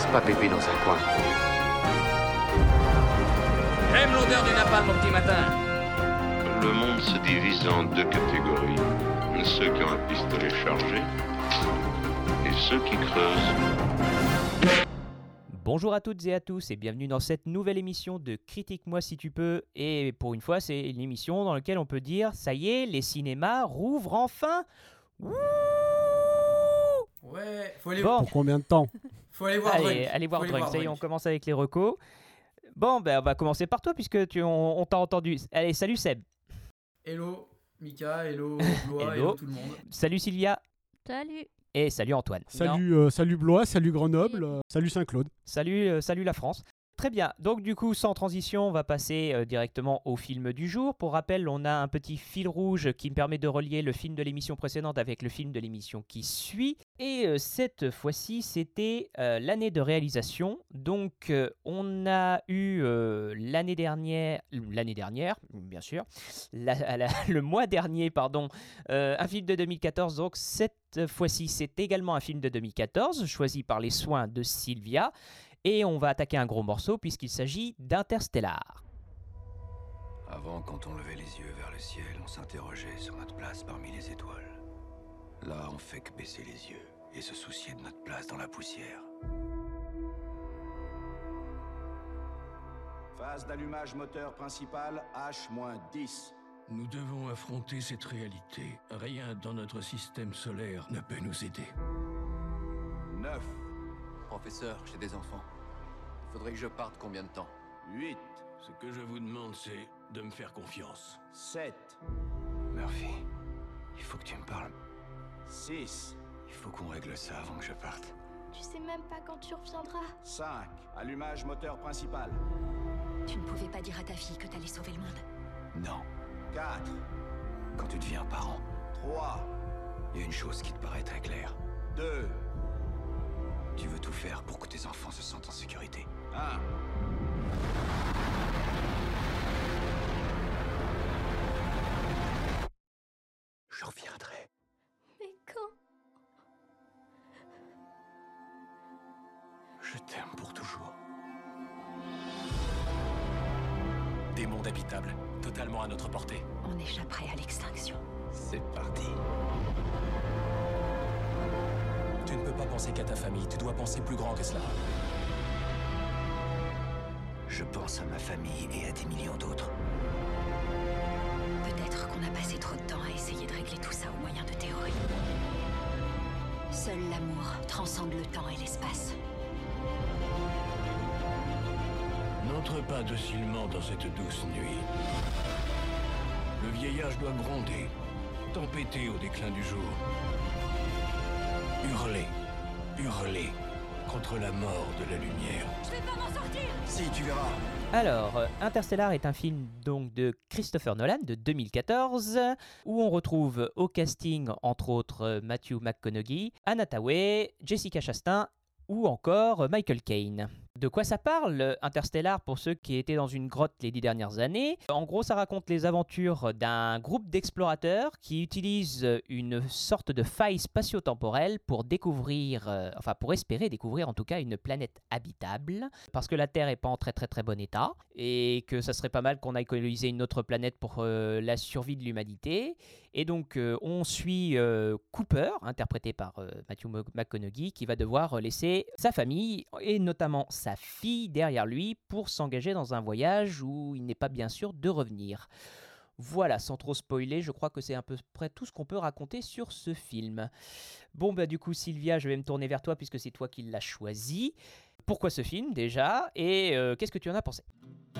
pas pépé dans un coin. J'aime l'odeur du napalm au petit matin. Le monde se divise en deux catégories. Ceux qui ont un pistolet chargé et ceux qui creusent. Bonjour à toutes et à tous et bienvenue dans cette nouvelle émission de Critique-moi si tu peux. Et pour une fois, c'est une émission dans laquelle on peut dire « Ça y est, les cinémas rouvrent enfin !» Wouh ! Ouais, faut aller Bon, Pour combien de temps? faut aller voir Drunk. allez voir Faut aller Drunk. voir Ça y est, on Drunk. commence avec les recos. Bon, ben on va commencer par toi puisque on t'a entendu. Allez, salut Seb. Hello Mika, hello Blois, Hello. hello tout le monde. Salut Sylvia. Salut. Et salut Antoine. Salut Blois, salut Grenoble, salut Saint-Claude. Salut la France. Très bien, donc du coup sans transition on va passer directement au film du jour. Pour rappel, on a un petit fil rouge qui me permet de relier le film de l'émission précédente avec le film de l'émission qui suit. Et cette fois-ci c'était l'année de réalisation. Donc on a eu l'année dernière bien sûr, le mois dernier pardon, un film de 2014. Donc cette fois-ci c'est également un film de 2014 choisi par les soins de Sylvia. Et on va attaquer un gros morceau puisqu'il s'agit d'Interstellar. Avant, quand on levait les yeux vers le ciel, on s'interrogeait sur notre place parmi les étoiles. Là, on fait que baisser les yeux et se soucier de notre place dans la poussière. Phase d'allumage moteur principal H-10. Nous devons affronter cette réalité. Rien dans notre système solaire ne peut nous aider. 9, Professeur, j'ai des enfants. Faudrait que je parte combien de temps? 8, Ce que je vous demande, c'est de me faire confiance. 7, Murphy, il faut que tu me parles. 6, Il faut qu'on règle ça avant que je parte. Tu sais même pas quand tu reviendras. 5, allumage moteur principal. Tu ne pouvais pas dire à ta fille que t'allais sauver le monde. Non, 4, quand tu deviens parent, 3, il y a une chose qui te paraît très claire. 2, Tu veux tout faire pour que tes enfants se sentent en sécurité. 1. Je reviendrai. Mais quand? Je t'aime pour toujours. Des mondes habitables, totalement à notre portée. On échapperait à l'extinction. C'est parti. Tu ne peux pas penser qu'à ta famille, tu dois penser plus grand que cela. Je pense à ma famille et à des millions d'autres. Peut-être qu'on a passé trop de temps à essayer de régler tout ça au moyen de théories. Seul l'amour transcende le temps et l'espace. N'entre pas docilement dans cette douce nuit. Le vieillage doit gronder, tempêter au déclin du jour. Hurler contre la mort de la lumière. Je vais pas m'en sortir! Si, tu verras. Alors, Interstellar est un film donc de Christopher Nolan de 2014 où on retrouve au casting entre autres Matthew McConaughey, Anna Thaoué, Jessica Chastain ou encore Michael Caine. De quoi ça parle, Interstellar, pour ceux qui étaient dans une grotte les 10 dernières années? En gros, ça raconte les aventures d'un groupe d'explorateurs qui utilisent une sorte de faille spatio-temporelle pour pour espérer découvrir en tout cas une planète habitable, parce que la Terre n'est pas en très très très bon état, et que ça serait pas mal qu'on aille coloniser une autre planète pour la survie de l'humanité. Et donc, on suit Cooper, interprété par Matthew McConaughey, qui va devoir laisser sa famille, et notamment sa fille, derrière lui, pour s'engager dans un voyage où il n'est pas bien sûr de revenir. Voilà, sans trop spoiler, je crois que c'est à peu près tout ce qu'on peut raconter sur ce film. Bon, bah du coup, Sylvia, je vais me tourner vers toi, puisque c'est toi qui l'as choisi. Pourquoi ce film, déjà? Et qu'est-ce que tu en as pensé?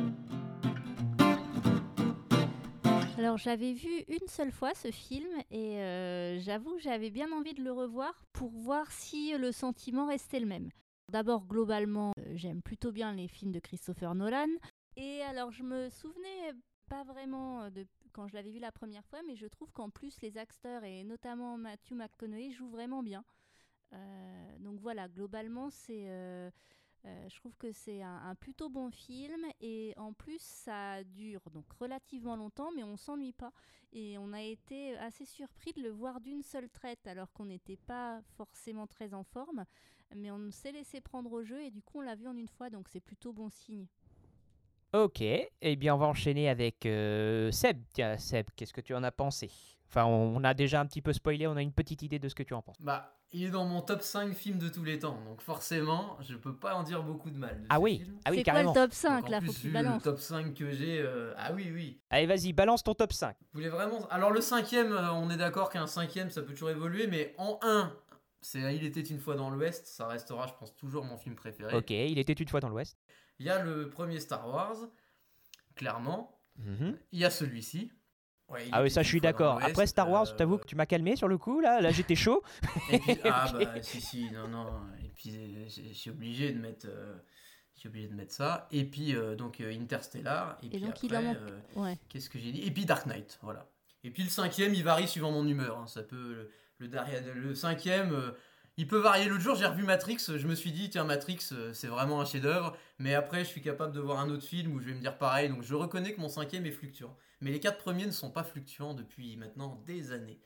Alors j'avais vu une seule fois ce film et j'avoue que j'avais bien envie de le revoir pour voir si le sentiment restait le même. D'abord globalement j'aime plutôt bien les films de Christopher Nolan et alors je me souvenais pas vraiment de quand je l'avais vu la première fois, mais je trouve qu'en plus les acteurs et notamment Matthew McConaughey jouent vraiment bien. Donc voilà, globalement c'est Je trouve que c'est un plutôt bon film et en plus ça dure donc relativement longtemps mais on s'ennuie pas et on a été assez surpris de le voir d'une seule traite alors qu'on n'était pas forcément très en forme mais on s'est laissé prendre au jeu et du coup on l'a vu en une fois donc c'est plutôt bon signe. Ok, eh bien on va enchaîner avec Seb. Tiens Seb, qu'est-ce que tu en as pensé ? Enfin, on a déjà un petit peu spoilé, on a une petite idée de ce que tu en penses. Bah, il est dans mon top 5 films de tous les temps, donc forcément, je peux pas en dire beaucoup de mal de ah ce oui, film. ah oui, c'est carrément. quoi le top 5 Donc, là, en faut plus, que tu vu balances. le top 5 que j'ai, ah oui. Allez, vas-y, balance ton top 5. Vous voulez vraiment... Alors le 5e, on est d'accord qu'un 5e, ça peut toujours évoluer, mais en 1, c'est Il était une fois dans l'Ouest, ça restera, je pense, toujours mon film préféré. Ok, Il était une fois dans l'Ouest. Il y a le premier Star Wars, clairement. Mm-hmm. Il y a celui-ci. Ouais, ah oui, ça je suis d'accord. Après Star Wars, je t'avoue que tu m'as calmé sur le coup, là j'étais chaud. Et puis, bah si, non. Et puis je suis obligé de mettre ça. Et puis donc Interstellar. Et puis donc, après, il en manque... ouais. Qu'est-ce que j'ai dit ? Et puis Dark Knight, voilà. Et puis le 5e, il varie suivant mon humeur. Hein. Ça peut le 5e, il peut varier. L'autre jour, j'ai revu Matrix. Je me suis dit, tiens, Matrix, c'est vraiment un chef-d'œuvre. Mais après, je suis capable de voir un autre film où je vais me dire pareil. Donc je reconnais que mon 5e est fluctuant. Mais les 4 premiers ne sont pas fluctuants depuis maintenant des années.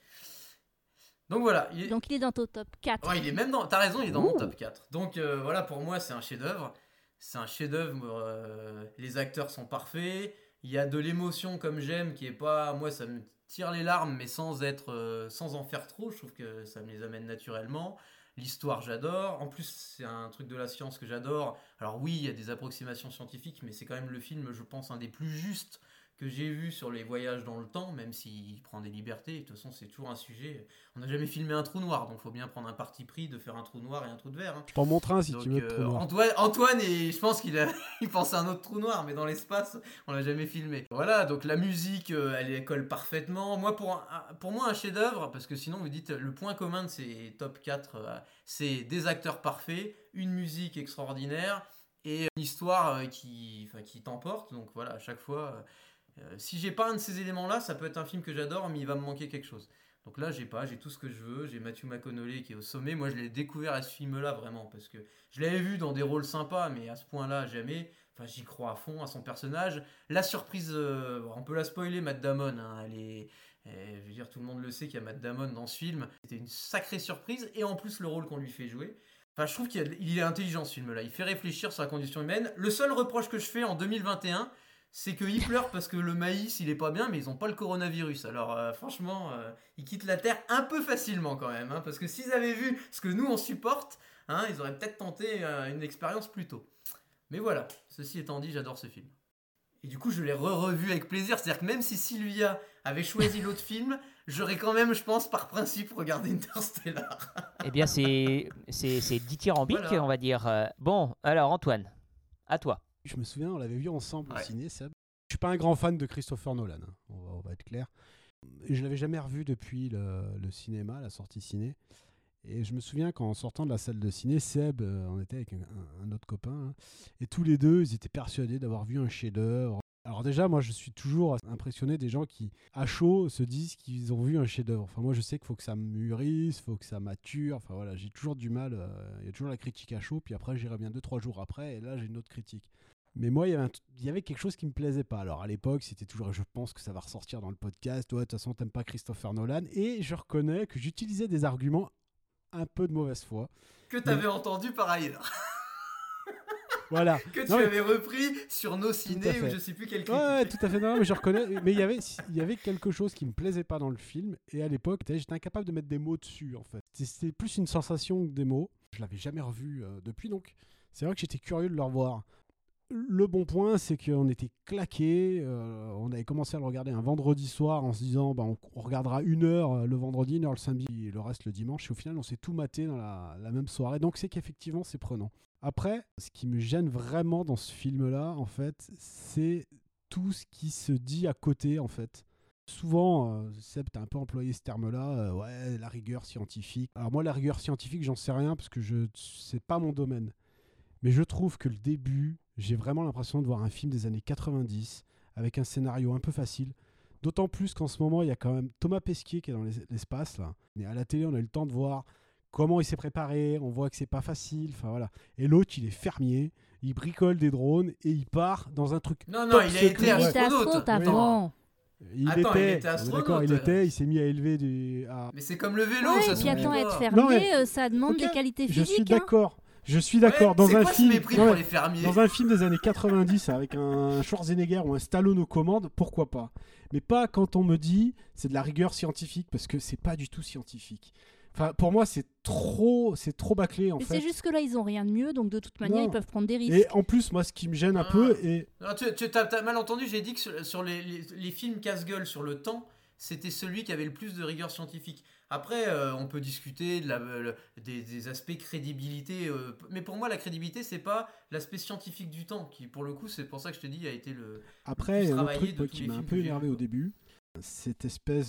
Donc voilà. Donc il est dans ton top 4. Ouais, il est même dans... T'as raison, il est dans mon top 4. Donc voilà, pour moi, c'est un chef-d'œuvre. C'est un chef-d'œuvre. Les acteurs sont parfaits. Il y a de l'émotion comme j'aime, qui est pas... Moi, ça me tire les larmes, mais sans en faire trop. Je trouve que ça me les amène naturellement. L'histoire, j'adore. En plus, c'est un truc de la science que j'adore. Alors oui, il y a des approximations scientifiques, mais c'est quand même le film, je pense, un des plus justes que j'ai vu sur les voyages dans le temps, même s'il prend des libertés. De toute façon, c'est toujours un sujet. On n'a jamais filmé un trou noir, donc il faut bien prendre un parti pris de faire un trou noir et un trou de verre. Hein. Je t'en montre un si donc, tu veux. Trou noir. Antoine, je pense qu'il pensait à un autre trou noir, mais dans l'espace, on l'a jamais filmé. Voilà, donc la musique, elle colle parfaitement. Moi, pour moi, un chef-d'œuvre, parce que sinon, vous dites, le point commun de ces top 4, c'est des acteurs parfaits, une musique extraordinaire et une histoire qui t'emporte. Donc voilà, à chaque fois... si j'ai pas un de ces éléments-là, ça peut être un film que j'adore, mais il va me manquer quelque chose. Donc là, j'ai tout ce que je veux. J'ai Matthew McConaughey qui est au sommet. Moi, je l'ai découvert à ce film-là, vraiment, parce que je l'avais vu dans des rôles sympas, mais à ce point-là, jamais. Enfin, j'y crois à fond, à son personnage. La surprise, on peut la spoiler, Matt Damon. Hein, je veux dire, tout le monde le sait qu'il y a Matt Damon dans ce film. C'était une sacrée surprise, et en plus, le rôle qu'on lui fait jouer. Enfin, je trouve qu'il est intelligent, ce film-là. Il fait réfléchir sur la condition humaine. Le seul reproche que je fais en 2021... c'est qu'ils pleurent parce que le maïs, il est pas bien, mais ils ont pas le coronavirus. Alors, franchement, ils quittent la Terre un peu facilement quand même. Hein, parce que s'ils avaient vu ce que nous, on supporte, hein, ils auraient peut-être tenté une expérience plus tôt. Mais voilà, ceci étant dit, j'adore ce film. Et du coup, je l'ai revu avec plaisir. C'est-à-dire que même si Sylvia avait choisi l'autre film, j'aurais quand même, je pense, par principe, regardé Interstellar. Eh bien, c'est dithyrambique, voilà. On va dire. Bon, alors Antoine, à toi. Je me souviens, on l'avait vu ensemble au ciné, Seb. Je suis pas un grand fan de Christopher Nolan, hein. On va être clair. Je l'avais jamais revu depuis le cinéma, la sortie ciné. Et je me souviens qu'en sortant de la salle de ciné, Seb, on était avec un autre copain, hein, et tous les deux, ils étaient persuadés d'avoir vu un chef-d'œuvre. Alors déjà, moi, je suis toujours impressionné des gens qui, à chaud, se disent qu'ils ont vu un chef-d'œuvre. Enfin, moi, je sais qu'il faut que ça mûrisse, il faut que ça mature. Enfin voilà, j'ai toujours du mal. Il y a toujours la critique à chaud, puis après, j'y reviens 2-3 jours après, et là, j'ai une autre critique. Mais moi, il y avait quelque chose qui me plaisait pas. Alors à l'époque, c'était toujours, je pense que ça va ressortir dans le podcast, toi de toute façon t'aimes pas Christopher Nolan, et je reconnais que j'utilisais des arguments un peu de mauvaise foi. Que t'avais entendu par ailleurs. Voilà. Que tu avais repris sur nos ciné ou je sais plus quel critique. Ouais, tout à fait, non, mais je reconnais. Mais il y avait quelque chose qui me plaisait pas dans le film, et à l'époque, j'étais incapable de mettre des mots dessus en fait. C'était plus une sensation que des mots. Je l'avais jamais revu depuis, donc c'est vrai que j'étais curieux de le revoir. Le bon point, c'est qu'on était claqués. On avait commencé à le regarder un vendredi soir en se disant on regardera 1 heure le vendredi, 1 heure le samedi et le reste le dimanche. Et au final, on s'est tout maté dans la même soirée. Donc, c'est qu'effectivement, c'est prenant. Après, ce qui me gêne vraiment dans ce film-là, en fait, c'est tout ce qui se dit à côté, en fait. Souvent, Seb, t'as un peu employé ce terme-là, ouais, la rigueur scientifique. Alors moi, la rigueur scientifique, j'en sais rien parce que c'est pas mon domaine. Mais je trouve que le début, j'ai vraiment l'impression de voir un film des années 90 avec un scénario un peu facile. D'autant plus qu'en ce moment, il y a quand même Thomas Pesquet qui est dans l'espace. Là. Et à la télé, on a eu le temps de voir comment il s'est préparé, on voit que c'est pas facile, enfin voilà. Et l'autre, il est fermier, il bricole des drones et il part dans un truc. Non, top il a secret. été astronaute. avant. Il était astronaute. Il s'est mis à élever des. Mais c'est comme le vélo, Ouais, ça et se puis fait attends, pas. être fermier, Non, mais- ça demande des qualités Je physiques. suis d'accord. Je suis d'accord. Ouais, Dans c'est un quoi ce film, mépris pour les fermiers? dans un film des années 90 avec un Schwarzenegger ou un Stallone aux commandes, pourquoi pas? Mais pas quand on me dit c'est de la rigueur scientifique, parce que c'est pas du tout scientifique. Enfin, pour moi, c'est trop bâclé en Mais fait. c'est juste que là, ils ont rien de mieux, donc de toute manière, Non. ils peuvent prendre des risques. Et en plus, moi, ce qui me gêne un peu, et Non, t'as mal entendu, j'ai dit que sur les films casse-gueule sur le temps, c'était celui qui avait le plus de rigueur scientifique. Après, on peut discuter des aspects crédibilité, mais pour moi, la crédibilité, c'est pas l'aspect scientifique du temps, qui pour le coup, c'est pour ça que je te dis, a été le après, plus il y a un travaillé truc de moi, tous qui les m'a un films peu que j'ai énervé vus. au début, cette espèce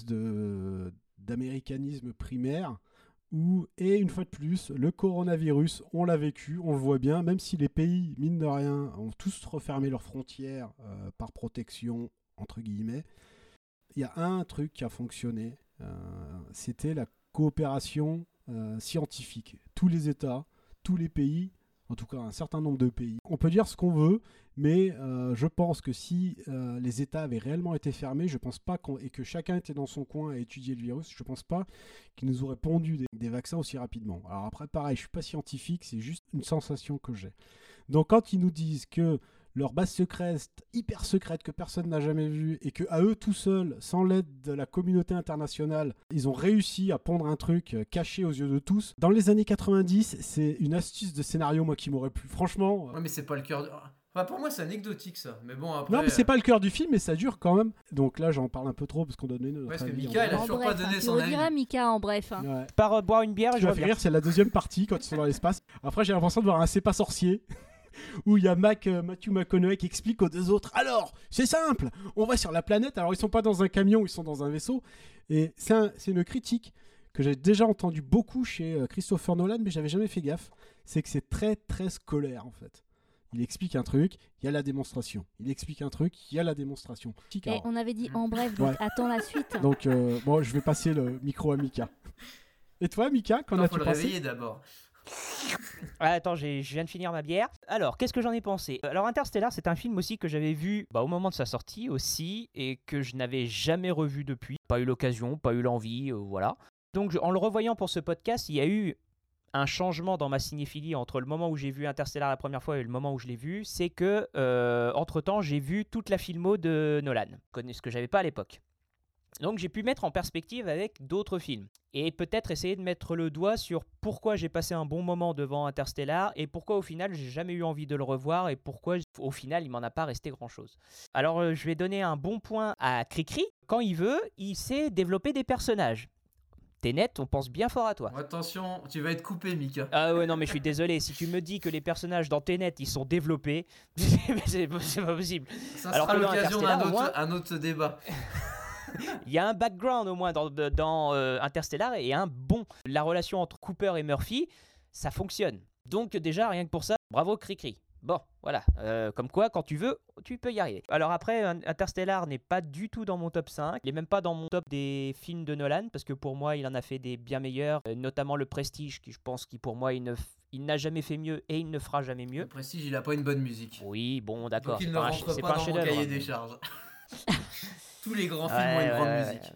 d'américanisme primaire où, et une fois de plus, le coronavirus, on l'a vécu, on le voit bien, même si les pays, mine de rien, ont tous refermé leurs frontières par protection, entre guillemets, il y a un truc qui a fonctionné, c'était la coopération scientifique. Tous les États, tous les pays, en tout cas un certain nombre de pays. On peut dire ce qu'on veut, mais je pense que si les États avaient réellement été fermés, je pense pas et que chacun était dans son coin à étudier le virus, je pense pas qu'ils nous auraient pondu des vaccins aussi rapidement. Alors après, pareil, je suis pas scientifique, c'est juste une sensation que j'ai. Donc quand ils nous disent que leur base secrète, hyper secrète, que personne n'a jamais vue, et qu'à eux tout seuls, sans l'aide de la communauté internationale, ils ont réussi à pondre un truc caché aux yeux de tous. Dans les années 90, c'est une astuce de scénario, moi, qui m'aurait plu. Franchement... Ouais, mais c'est pas le cœur... Enfin, pour moi, c'est anecdotique, ça. Mais bon, après... Non, mais c'est pas le cœur du film, mais ça dure quand même. Donc là, j'en parle un peu trop, parce qu'on a donné notre parce que avis. Mika, elle a En toujours bref, pas donné tu son avis. rediras Mika en bref. Ouais. Par boire une bière, Ce je qui m'a fait reviens. rire, c'est la deuxième partie, quand ils sont dans l'espace. Après, j'ai l'impression de voir un C'est pas sorcier, où il y a Matthew McConaughey qui explique aux deux autres. Alors, c'est simple, on va sur la planète. Alors, ils sont pas dans un camion, ils sont dans un vaisseau. Et c'est une critique que j'ai déjà entendue beaucoup chez Christopher Nolan, mais j'avais jamais fait gaffe. C'est que c'est très, très scolaire, en fait. Il explique un truc, il y a la démonstration. Il explique un truc, il y a la démonstration. Et on avait dit en bref, donc Ouais. attends la suite. Donc, bon, je vais passer le micro à Mika. Et toi, Mika, qu'en Faut as-tu le pensé? réveiller d'abord. Ah, attends, je viens de finir ma bière. Alors, qu'est-ce que j'en ai pensé? Alors, Interstellar, c'est un film aussi que j'avais vu au moment de sa sortie aussi, et que je n'avais jamais revu depuis. Pas eu l'occasion, pas eu l'envie, voilà. Donc, en le revoyant pour ce podcast, il y a eu un changement dans ma cinéphilie entre le moment où j'ai vu Interstellar la première fois et le moment où je l'ai vu. C'est que, entre-temps, j'ai vu toute la filmo de Nolan, ce que j'avais pas à l'époque. Donc j'ai pu mettre en perspective avec d'autres films et peut-être essayer de mettre le doigt sur pourquoi j'ai passé un bon moment devant Interstellar et pourquoi au final j'ai jamais eu envie de le revoir et pourquoi au final il m'en a pas resté grand-chose. Alors je vais donner un bon point à Cricri. Quand il veut, il sait développer des personnages. Tenet, on pense bien fort à toi. Attention, tu vas être coupé, Mika. Ah ouais, non mais je suis désolé, si tu me dis que les personnages dans Tenet ils sont développés, c'est pas possible. Ça Alors sera que dans l'occasion Interstellar, au moins, d'un autre débat. il y a un background au moins dans Interstellar et un bon. La relation entre Cooper et Murphy, ça fonctionne. Donc déjà, rien que pour ça, bravo Cricri. Bon, voilà. Comme quoi, quand tu veux, tu peux y arriver. Alors après, Interstellar n'est pas du tout dans mon top 5. Il n'est même pas dans mon top des films de Nolan, parce que pour moi, il en a fait des bien meilleurs, notamment Le Prestige, qui je pense qu'il pour moi, il n'a jamais fait mieux et il ne fera jamais mieux. Le Prestige, il a pas une bonne musique. Oui, bon, d'accord. Donc il ne rentre pas dans mon cahier des charges. Tous les grands films ont une grande musique.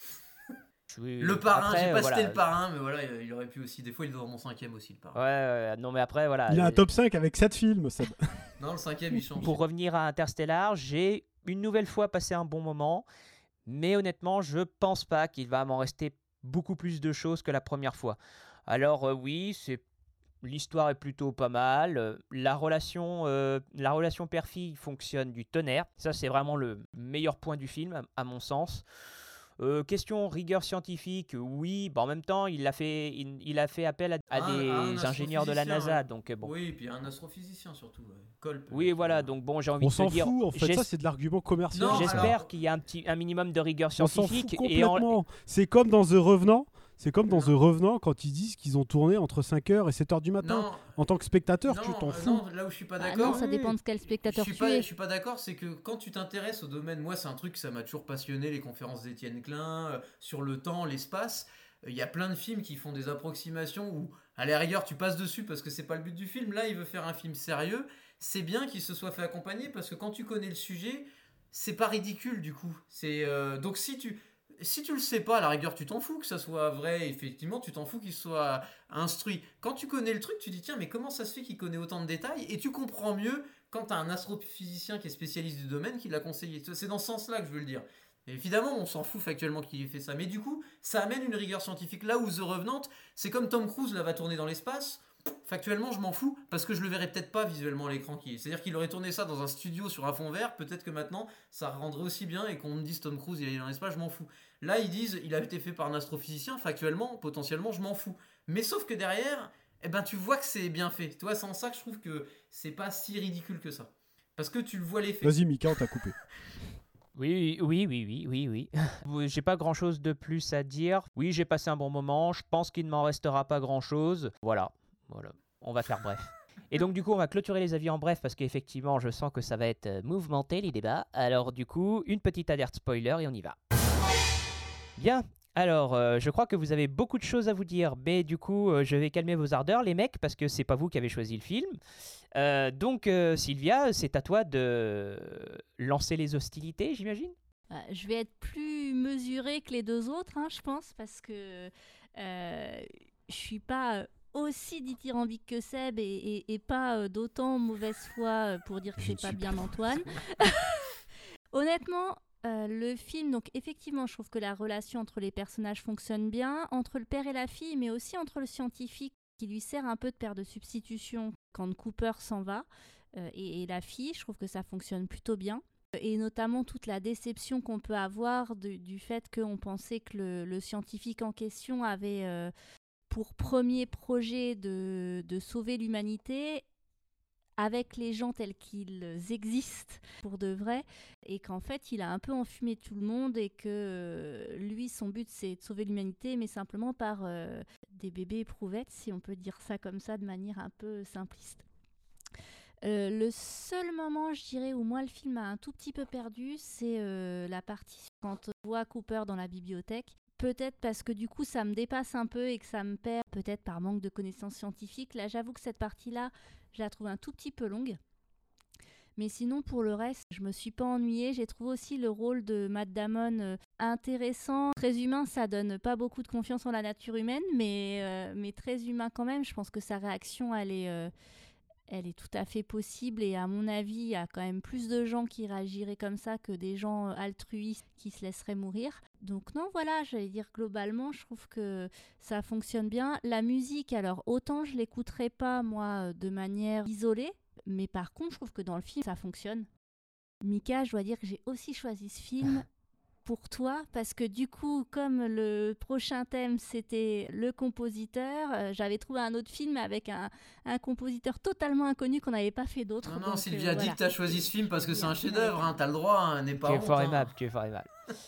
Oui, le Parrain, après, j'ai pas voilà. cité Le Parrain, mais voilà, il aurait pu aussi. Des fois, il est dans mon 5ème aussi, Le Parrain. Ouais, non mais après, voilà. Il a un top 5 avec 7 films, Seb. Non, le 5ème, il change. Pour revenir à Interstellar, j'ai une nouvelle fois passé un bon moment, mais honnêtement, je pense pas qu'il va m'en rester beaucoup plus de choses que la première fois. Alors oui, l'histoire est plutôt pas mal, la relation père-fille fonctionne du tonnerre, ça c'est vraiment le meilleur point du film à mon sens. Question rigueur scientifique, oui, en même temps il a fait appel à des ingénieurs de la NASA, ouais. Donc bon. Oui, et puis un astrophysicien surtout, Kolb. Oui, voilà, donc bon, j'ai envie On de te s'en dire, fout, en fait, ça c'est de l'argument commercial. Non, j'espère alors- qu'il y a un minimum de rigueur On s'en fout scientifique complètement. C'est comme dans The Revenant. C'est comme dans The Revenant quand ils disent qu'ils ont tourné entre 5h et 7h du matin. Non, En tant que spectateur, non, tu t'en fous. non, là où je suis pas Ah d'accord. non, ça dépend de quel spectateur tu es. Je suis pas d'accord, c'est que quand tu t'intéresses au domaine, moi c'est un truc que ça m'a toujours passionné, les conférences d'Étienne Klein, sur le temps, l'espace. Il y a plein de films qui font des approximations où, à la rigueur, tu passes dessus parce que c'est pas le but du film. Là, il veut faire un film sérieux. C'est bien qu'il se soit fait accompagner parce que quand tu connais le sujet, c'est pas ridicule du coup. Donc si tu le sais pas, à la rigueur, tu t'en fous que ça soit vrai. Effectivement, tu t'en fous qu'il soit instruit. Quand tu connais le truc, tu dis tiens, mais comment ça se fait qu'il connaît autant de détails ? Et tu comprends mieux quand t'as un astrophysicien qui est spécialiste du domaine qui l'a conseillé. C'est dans ce sens-là que je veux le dire. Et évidemment, on s'en fout factuellement qu'il ait fait ça. Mais du coup, ça amène une rigueur scientifique. Là où The Revenant, c'est comme Tom Cruise là, va tourner dans l'espace. Factuellement, je m'en fous parce que je le verrais peut-être pas visuellement à l'écran. C'est-à-dire qu'il aurait tourné ça dans un studio sur un fond vert. Peut-être que maintenant, ça rendrait aussi bien et qu'on me dise Tom Cruise, il est dans l'espace, je m'en fous. Là, ils disent, il a été fait par un astrophysicien. Factuellement, potentiellement, je m'en fous. Mais sauf que derrière, tu vois que c'est bien fait. Tu vois, c'est en ça que je trouve que c'est pas si ridicule que ça. Parce que tu le vois l'effet. Vas-y, Mika, on t'a coupé. Oui. J'ai pas grand-chose de plus à dire. Oui, j'ai passé un bon moment. Je pense qu'il ne m'en restera pas grand-chose. Voilà. On va faire bref. Et donc, du coup, on va clôturer les avis en bref parce qu'effectivement, je sens que ça va être mouvementé, les débats. Alors, du coup, une petite alerte spoiler et on y va. Bien. Alors, je crois que vous avez beaucoup de choses à vous dire, mais du coup, je vais calmer vos ardeurs, les mecs, parce que c'est pas vous qui avez choisi le film. Donc, Sylvia, c'est à toi de lancer les hostilités, j'imagine ? Je vais être plus mesurée que les deux autres, je pense, parce que je suis pas aussi dithyrambique que Seb et pas d'autant mauvaise foi pour dire que c'est pas bien Antoine. Honnêtement, le film, donc effectivement, je trouve que la relation entre les personnages fonctionne bien, entre le père et la fille, mais aussi entre le scientifique qui lui sert un peu de père de substitution quand Cooper s'en va, et la fille, je trouve que ça fonctionne plutôt bien. Et notamment toute la déception qu'on peut avoir du fait qu'on pensait que le scientifique en question avait pour premier projet de sauver l'humanité avec les gens tels qu'ils existent pour de vrai, et qu'en fait il a un peu enfumé tout le monde et que lui son but c'est de sauver l'humanité mais simplement par des bébés éprouvettes, si on peut dire ça comme ça de manière un peu simpliste. Le seul moment, je dirais, où moi le film a un tout petit peu perdu, c'est la partie quand on voit Cooper dans la bibliothèque. Peut-être parce que du coup ça me dépasse un peu et que ça me perd, peut-être par manque de connaissances scientifiques. Là, j'avoue que cette partie-là, je la trouve un tout petit peu longue. Mais sinon, pour le reste, je me suis pas ennuyée. J'ai trouvé aussi le rôle de Matt Damon intéressant. Très humain, ça donne pas beaucoup de confiance en la nature humaine, mais très humain quand même. Je pense que sa réaction, elle est tout à fait possible, et à mon avis, il y a quand même plus de gens qui réagiraient comme ça que des gens altruistes qui se laisseraient mourir. Donc non, voilà, j'allais dire globalement, je trouve que ça fonctionne bien. La musique, alors autant je l'écouterai pas moi de manière isolée, mais par contre, je trouve que dans le film, ça fonctionne. Mika, je dois dire que j'ai aussi choisi ce film pour toi, parce que du coup, comme le prochain thème c'était le compositeur, j'avais trouvé un autre film avec un compositeur totalement inconnu qu'on n'avait pas fait d'autre. Non, Sylvia dit que t'as choisi ce film parce que c'est un chef-d'œuvre, t'as le droit, n'est pas honte. Tu es fort aimable.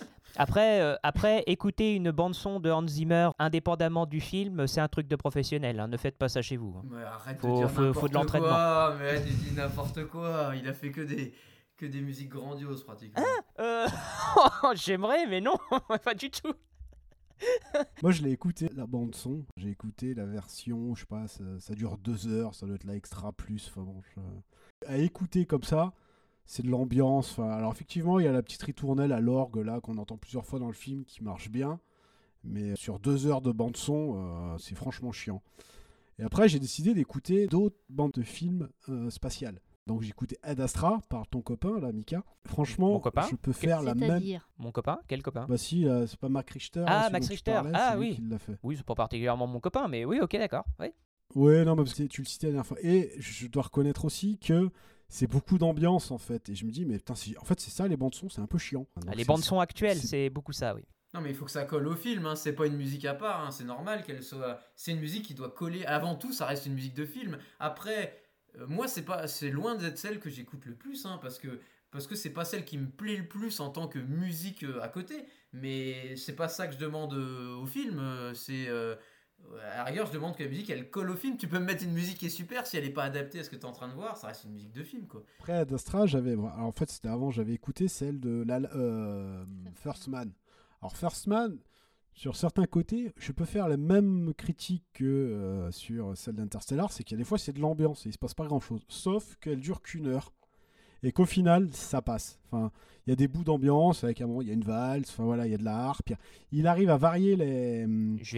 Après, écouter une bande-son de Hans Zimmer indépendamment du film, c'est un truc de professionnel, ne faites pas ça chez vous. Mais arrête de dire n'importe faut de l'entraînement. Quoi, mais tu dis n'importe quoi, il a fait que des musiques grandioses pratiquement. J'aimerais, mais non, pas du tout. Moi, je l'ai écouté, la bande-son. J'ai écouté la version, je sais pas, ça dure 2 heures, ça doit être la extra plus. Enfin bon, à écouter comme ça, c'est de l'ambiance. Enfin, alors effectivement, il y a la petite ritournelle à l'orgue là qu'on entend plusieurs fois dans le film qui marche bien, mais sur 2 heures de bande-son, c'est franchement chiant. Et après, j'ai décidé d'écouter d'autres bandes de films spatiales. Donc j'ai écouté Ad Astra par ton copain là, Mika. Franchement, je peux faire la même. Mon copain ? Quel copain ? Bah si, c'est pas Max Richter. Ah, Max Richter. Ah oui. Qui l'a fait. Oui, c'est pas particulièrement mon copain, mais oui, ok, d'accord. Oui. Ouais, non, mais tu le citais la dernière fois. Et je dois reconnaître aussi que c'est beaucoup d'ambiance en fait. Et je me dis, mais putain, en fait c'est ça les bandes son, c'est un peu chiant. Les bandes son actuelles, c'est beaucoup ça, oui. Non mais il faut que ça colle au film, c'est pas une musique à part, c'est normal qu'elle soit. C'est une musique qui doit coller. Avant tout, ça reste une musique de film. Après. Moi, c'est loin d'être celle que j'écoute le plus, parce que c'est pas celle qui me plaît le plus en tant que musique à côté. Mais c'est pas ça que je demande au film. À la rigueur, je demande que la musique elle colle au film. Tu peux me mettre une musique qui est super, si elle est pas adaptée à ce que tu es en train de voir, ça reste une musique de film, quoi. Après, Ad Astra, en fait, c'était avant, j'avais écouté celle de First Man. Alors First Man, Sur certains côtés, je peux faire la même critique que sur celle d'Interstellar, c'est qu'il y a des fois c'est de l'ambiance et il se passe pas grand-chose, sauf qu'elle dure qu'une heure et qu'au final ça passe. Enfin, il y a des bouts d'ambiance avec un moment il y a une valse, enfin voilà, il y a de la harpe. Il arrive à varier les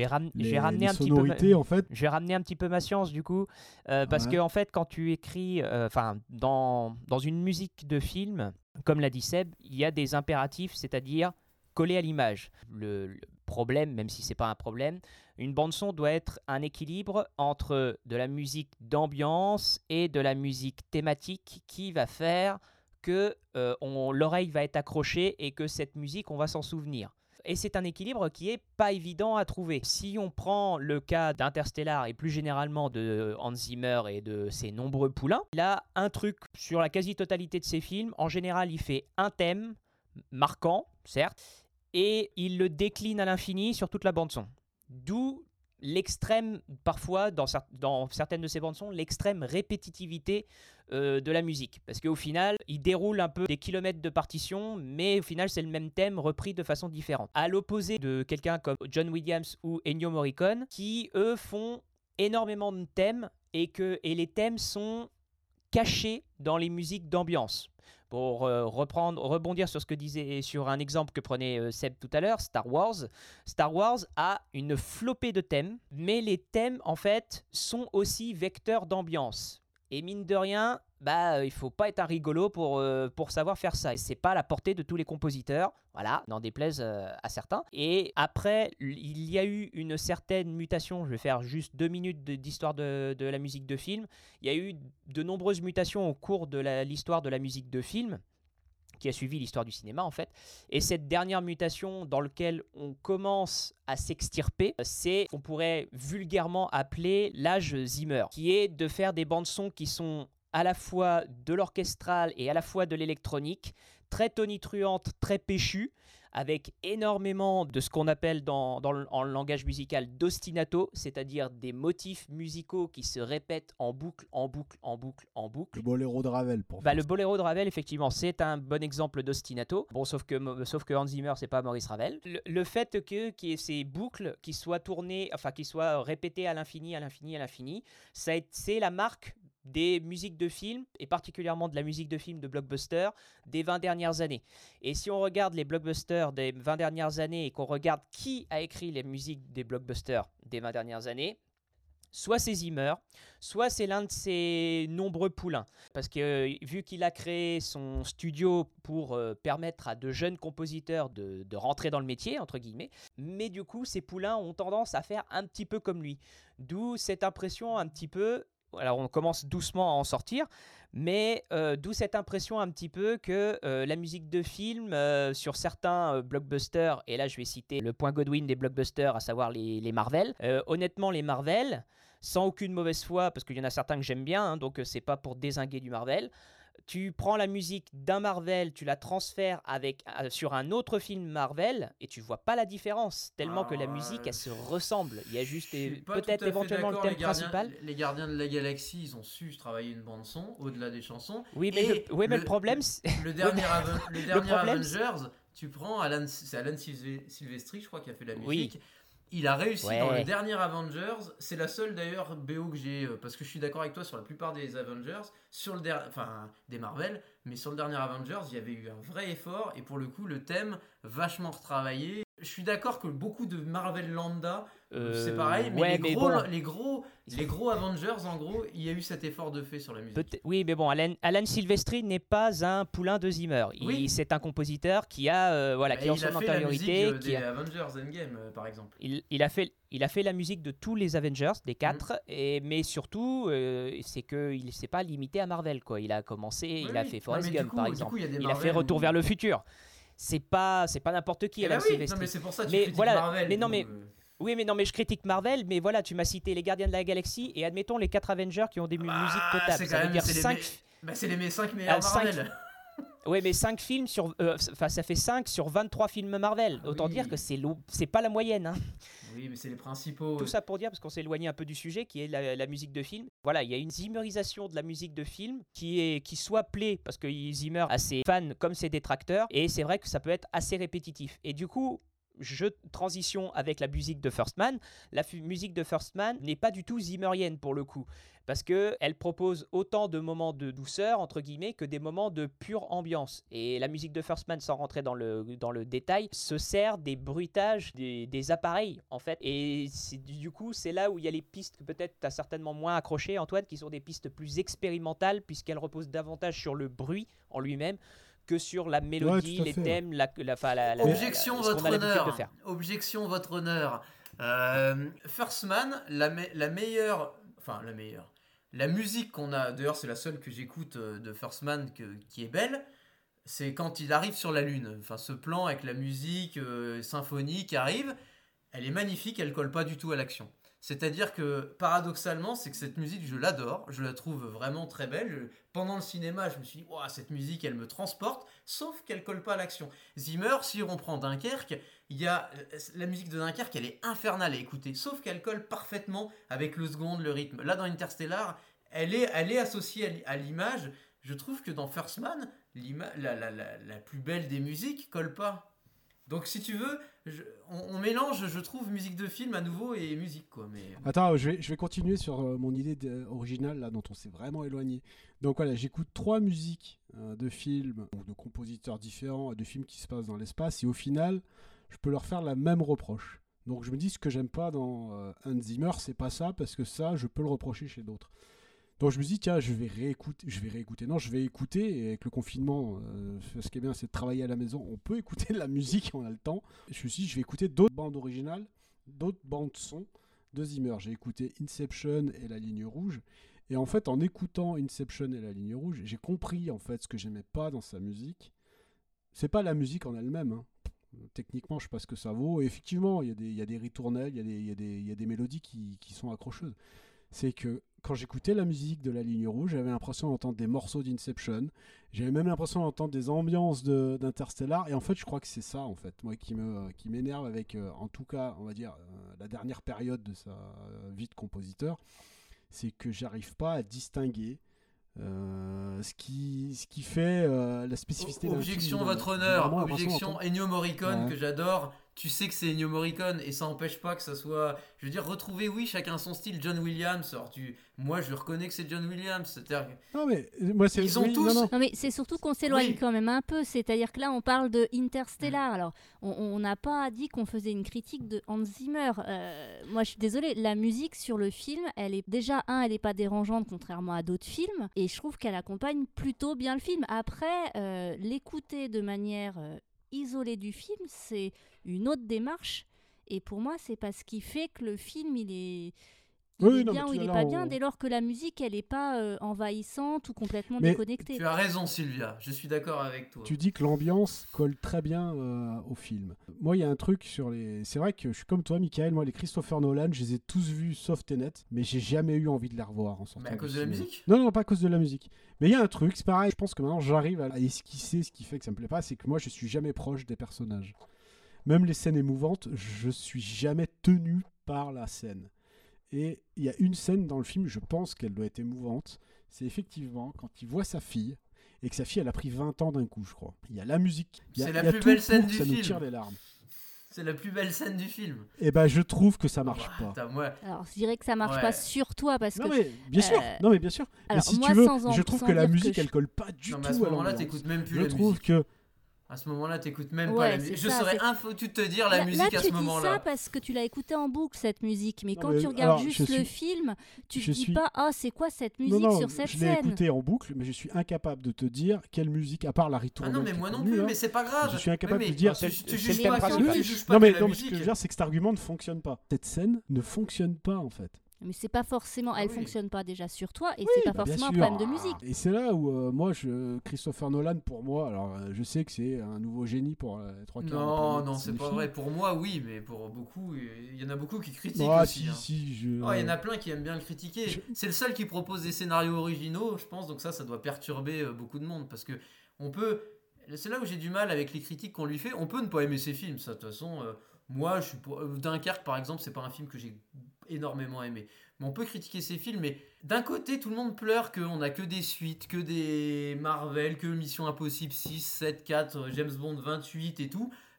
ramener sonorités en fait. Je vais ramener un petit peu ma science du coup, parce que en fait quand tu écris, dans une musique de film, comme l'a dit Seb, il y a des impératifs, c'est-à-dire coller à l'image. Le problème, même si c'est pas un problème, une bande-son doit être un équilibre entre de la musique d'ambiance et de la musique thématique qui va faire que l'oreille va être accrochée et que cette musique, on va s'en souvenir. Et c'est un équilibre qui est pas évident à trouver. Si on prend le cas d'Interstellar et plus généralement de Hans Zimmer et de ses nombreux poulains, il a un truc sur la quasi-totalité de ses films. En général, il fait un thème marquant, certes, et il le décline à l'infini sur toute la bande-son. D'où l'extrême, parfois, dans certaines de ces bandes-son, l'extrême répétitivité de la musique. Parce qu'au final, il déroule un peu des kilomètres de partition, mais au final, c'est le même thème repris de façon différente. À l'opposé de quelqu'un comme John Williams ou Ennio Morricone, qui, eux, font énormément de thèmes et les thèmes sont cachés dans les musiques d'ambiance. Pour rebondir sur un exemple que prenait Seb tout à l'heure, Star Wars. Star Wars a une flopée de thèmes, mais les thèmes, en fait, sont aussi vecteurs d'ambiance. Et mine de rien, il faut pas être un rigolo pour savoir faire ça. Et c'est pas à la portée de tous les compositeurs, voilà, n'en déplaise à certains. Et après, il y a eu une certaine mutation. Je vais faire juste 2 minutes d'histoire de la musique de film. Il y a eu de nombreuses mutations au cours de l'histoire de la musique de film, qui a suivi l'histoire du cinéma en fait. Et cette dernière mutation dans laquelle on commence à s'extirper, c'est ce qu'on pourrait vulgairement appeler l'âge Zimmer, qui est de faire des bandes-sons qui sont à la fois de l'orchestral et à la fois de l'électronique, très tonitruantes, très péchues, avec énormément de ce qu'on appelle en langage musical d'ostinato, c'est-à-dire des motifs musicaux qui se répètent en boucle, en boucle, en boucle, en boucle. Le boléro de Ravel, le boléro de Ravel, effectivement, c'est un bon exemple d'ostinato. Bon, sauf que Hans Zimmer, c'est pas Maurice Ravel. Le fait qu'il y ait ces boucles qui soient tournées, qui soient répétées à l'infini, à l'infini, à l'infini, c'est la marque des musiques de films, et particulièrement de la musique de films de blockbuster des 20 dernières années. Et si on regarde les blockbusters des 20 dernières années et qu'on regarde qui a écrit les musiques des blockbusters des 20 dernières années, soit c'est Zimmer, soit c'est l'un de ses nombreux poulains. Parce que vu qu'il a créé son studio pour permettre à de jeunes compositeurs de rentrer dans le métier, entre guillemets, mais du coup, ces poulains ont tendance à faire un petit peu comme lui. D'où cette impression un petit peu... Alors on commence doucement à en sortir, mais d'où cette impression un petit peu que la musique de film sur certains blockbusters, et là je vais citer le point Godwin des blockbusters, à savoir les Marvel, honnêtement les Marvel, sans aucune mauvaise foi, parce qu'il y en a certains que j'aime bien, donc c'est pas pour dézinguer du Marvel. Tu prends la musique d'un Marvel, tu la transfères sur un autre film Marvel et tu vois pas la différence, tellement que la musique elle se ressemble. Il y a juste peut-être éventuellement le thème principal. Les Gardiens de la Galaxie, ils ont su travailler une bande son au-delà des chansons. Oui, mais le problème, le dernier Avengers, tu prends c'est Alan Silvestri, je crois, qui a fait la musique. Oui. Il a réussi dans le dernier Avengers. C'est la seule d'ailleurs BO que j'ai, parce que je suis d'accord avec toi sur la plupart des Avengers, des Marvel, mais sur le dernier Avengers, il y avait eu un vrai effort et pour le coup le thème vachement retravaillé. Je suis d'accord que beaucoup de Marvel lambda, c'est pareil, mais les gros Avengers, en gros, il y a eu cet effort de fait sur la musique. Oui, mais bon, Alan Silvestri n'est pas un poulain de Zimmer. C'est un compositeur qui a, qui a son antériorité. Il a fait la musique des Avengers Endgame, par exemple. Il a fait la musique de tous les Avengers, des 4, mais surtout, c'est qu'il ne s'est pas limité à Marvel, quoi. Il a commencé, il a fait Forrest Gump, par exemple. Il a fait Retour vers le futur. C'est pas n'importe qui, Alan Silvestri. Non, mais c'est pour ça que tu critiques Marvel. Oui, mais non, mais je critique Marvel, mais voilà, tu m'as cité les Gardiens de la Galaxie et admettons les 4 Avengers qui ont des musiques potables. Ça veut dire 5. C'est les 5 meilleurs Marvel. Oui, mais 5 films sur. Ça fait 5 sur 23 films Marvel. Autant dire que c'est pas la moyenne. Hein. Oui, mais c'est les principaux. Tout ça pour dire, parce qu'on s'est éloigné un peu du sujet, qui est la musique de film. Voilà, il y a une zimmerisation de la musique de film qui soit plaît, parce que Zimmer a ses fans comme ses détracteurs, et c'est vrai que ça peut être assez répétitif. Et du coup, transition avec la musique de First Man. La musique de First Man n'est pas du tout zimmerienne pour le coup, parce qu'elle propose autant de moments de douceur, entre guillemets, que des moments de pure ambiance. Et la musique de First Man, sans rentrer dans le détail, se sert des bruitages des appareils, en fait. Et du coup, c'est là où il y a les pistes que peut-être tu as certainement moins accrochées, Antoine, qui sont des pistes plus expérimentales, puisqu'elles reposent davantage sur le bruit en lui-même que sur la mélodie, les thèmes, Objection, ce qu'on a l'habitude de honneur. faire. Objection, votre honneur. First Man, la meilleure... Enfin, la meilleure. La musique qu'on a, d'ailleurs c'est la seule que j'écoute de First Man qui est belle, c'est quand il arrive sur la Lune. Enfin, ce plan avec la musique symphonique qui arrive, elle est magnifique, elle colle pas du tout à l'action. C'est-à-dire que, paradoxalement, c'est que cette musique, je l'adore, je la trouve vraiment très belle. Pendant le cinéma, je me suis dit, wow, cette musique, elle me transporte, sauf qu'elle colle pas à l'action. Zimmer, si on prend Dunkerque, il y a la musique de Dunkerque, elle est infernale à écouter, sauf qu'elle colle parfaitement avec le second, le rythme. Là, dans Interstellar, elle est associée à l'image. Je trouve que dans First Man, la plus belle des musiques colle pas. Donc si tu veux, on mélange, je trouve, musique de film à nouveau et musique, quoi. Mais... Attends, je vais continuer sur mon idée originale, là, dont on s'est vraiment éloigné. Donc voilà, j'écoute 3 musiques de films, ou de compositeurs différents, de films qui se passent dans l'espace, et au final, je peux leur faire la même reproche. Donc je me dis, ce que j'aime pas dans Hans Zimmer, c'est pas ça, parce que ça, je peux le reprocher chez d'autres. Donc je me dis, tiens, je vais écouter, et avec le confinement, ce qui est bien, c'est de travailler à la maison, on peut écouter de la musique, on a le temps. Je me suis dit, je vais écouter d'autres bandes originales, d'autres bandes son de Zimmer. J'ai écouté Inception et La Ligne Rouge, et en fait, en écoutant Inception et La Ligne Rouge, j'ai compris, en fait, ce que j'aimais pas dans sa musique. C'est pas la musique en elle-même, hein. Techniquement, je sais pas ce que ça vaut, et effectivement, il y a des ritournelles, il y a des mélodies qui sont accrocheuses. C'est que quand j'écoutais la musique de La Ligne Rouge, j'avais l'impression d'entendre des morceaux d'Inception, j'avais même l'impression d'entendre des ambiances d'Interstellar, et en fait je crois que c'est ça en fait, moi qui m'énerve avec, en tout cas on va dire, la dernière période de sa vie de compositeur, c'est que j'arrive pas à distinguer ce qui fait la spécificité d'un film. Objection, votre honneur, objection, Ennio Morricone, que j'adore. Tu sais que c'est Ennio Morricone et ça n'empêche pas que ça soit... Je veux dire, retrouver, oui, chacun son style. John Williams, alors moi je reconnais que c'est John Williams. C'est-à-dire... Non mais, moi c'est... Ils ont tous... Non mais c'est surtout qu'on s'éloigne quand même un peu. C'est-à-dire que là on parle de Interstellar. Alors on n'a pas dit qu'on faisait une critique de Hans Zimmer. Moi je suis désolée, la musique sur le film, elle est déjà, elle n'est pas dérangeante contrairement à d'autres films. Et je trouve qu'elle accompagne plutôt bien le film. Après, l'écouter de manière... isolé du film, c'est une autre démarche, et pour moi c'est pas ce qui fait que le film il est bien ou il est pas bien, dès lors que la musique elle est pas envahissante ou complètement déconnectée. Tu as raison Sylvia, je suis d'accord avec toi. Tu dis que l'ambiance colle très bien au film. Moi il y a un truc sur les... C'est vrai que je suis comme toi Michael, moi les Christopher Nolan je les ai tous vus sauf Tenet, mais j'ai jamais eu envie de les revoir en sortant. Mais à cause de la musique ? Non, pas à cause de la musique. Mais il y a un truc, c'est pareil, je pense que maintenant j'arrive à esquisser ce qui fait que ça me plaît pas, c'est que moi je suis jamais proche des personnages. Même les scènes émouvantes, je suis jamais tenu par la scène. Et il y a une scène dans le film, je pense qu'elle doit être émouvante, c'est effectivement quand il voit sa fille, et que sa fille elle a pris 20 ans d'un coup, je crois. Il y a la musique, c'est la plus belle scène du film. Ça nous tire les larmes. C'est la plus belle scène du film. Et ben je trouve que ça marche pas. Alors je dirais que ça marche pas sur toi parce que... Mais bien sûr. Non mais bien sûr. Alors, mais si moi, tu veux, je trouve que la musique elle colle pas du tout à ce moment-là, t'écoutes même plus la musique. Je trouve que... À ce moment-là, t'écoutes même pas la musique. Je serais infoutu de te dire la musique à ce moment-là. Tu dis ça parce que tu l'as écouté en boucle, cette musique. Mais quand tu regardes juste le film, tu te dis pas « Ah, c'est quoi cette musique sur cette scène ?» Je l'ai écouté en boucle, mais je suis incapable de te dire quelle musique, à part la ritournelle. Ah non, mais moi non plus, mais c'est pas grave. Je suis incapable de dire... Tu juges pas la musique. Non, mais ce que je veux dire, c'est que cet argument ne fonctionne pas. Cette scène ne fonctionne pas, en fait. Mais c'est pas forcément, elle fonctionne pas déjà sur toi, et c'est pas forcément un problème de musique. Et c'est là où moi, Christopher Nolan, pour moi, alors je sais que c'est un nouveau génie pour les 3/4. Non, c'est pas vrai. Pour moi, oui, mais pour beaucoup, il y en a beaucoup qui critiquent aussi. Il y en a plein qui aiment bien le critiquer. C'est le seul qui propose des scénarios originaux, je pense. Donc ça doit perturber beaucoup de monde parce que on peut. C'est là où j'ai du mal avec les critiques qu'on lui fait. On peut ne pas aimer ses films, ça. De toute façon, moi, je suis Dunkerque, par exemple, c'est pas un film que j'ai énormément aimé. Mais on peut critiquer ces films, mais d'un côté, tout le monde pleure qu'on a que des suites, que des Marvel, que Mission Impossible 6, 7, 4, James Bond 28 et tout.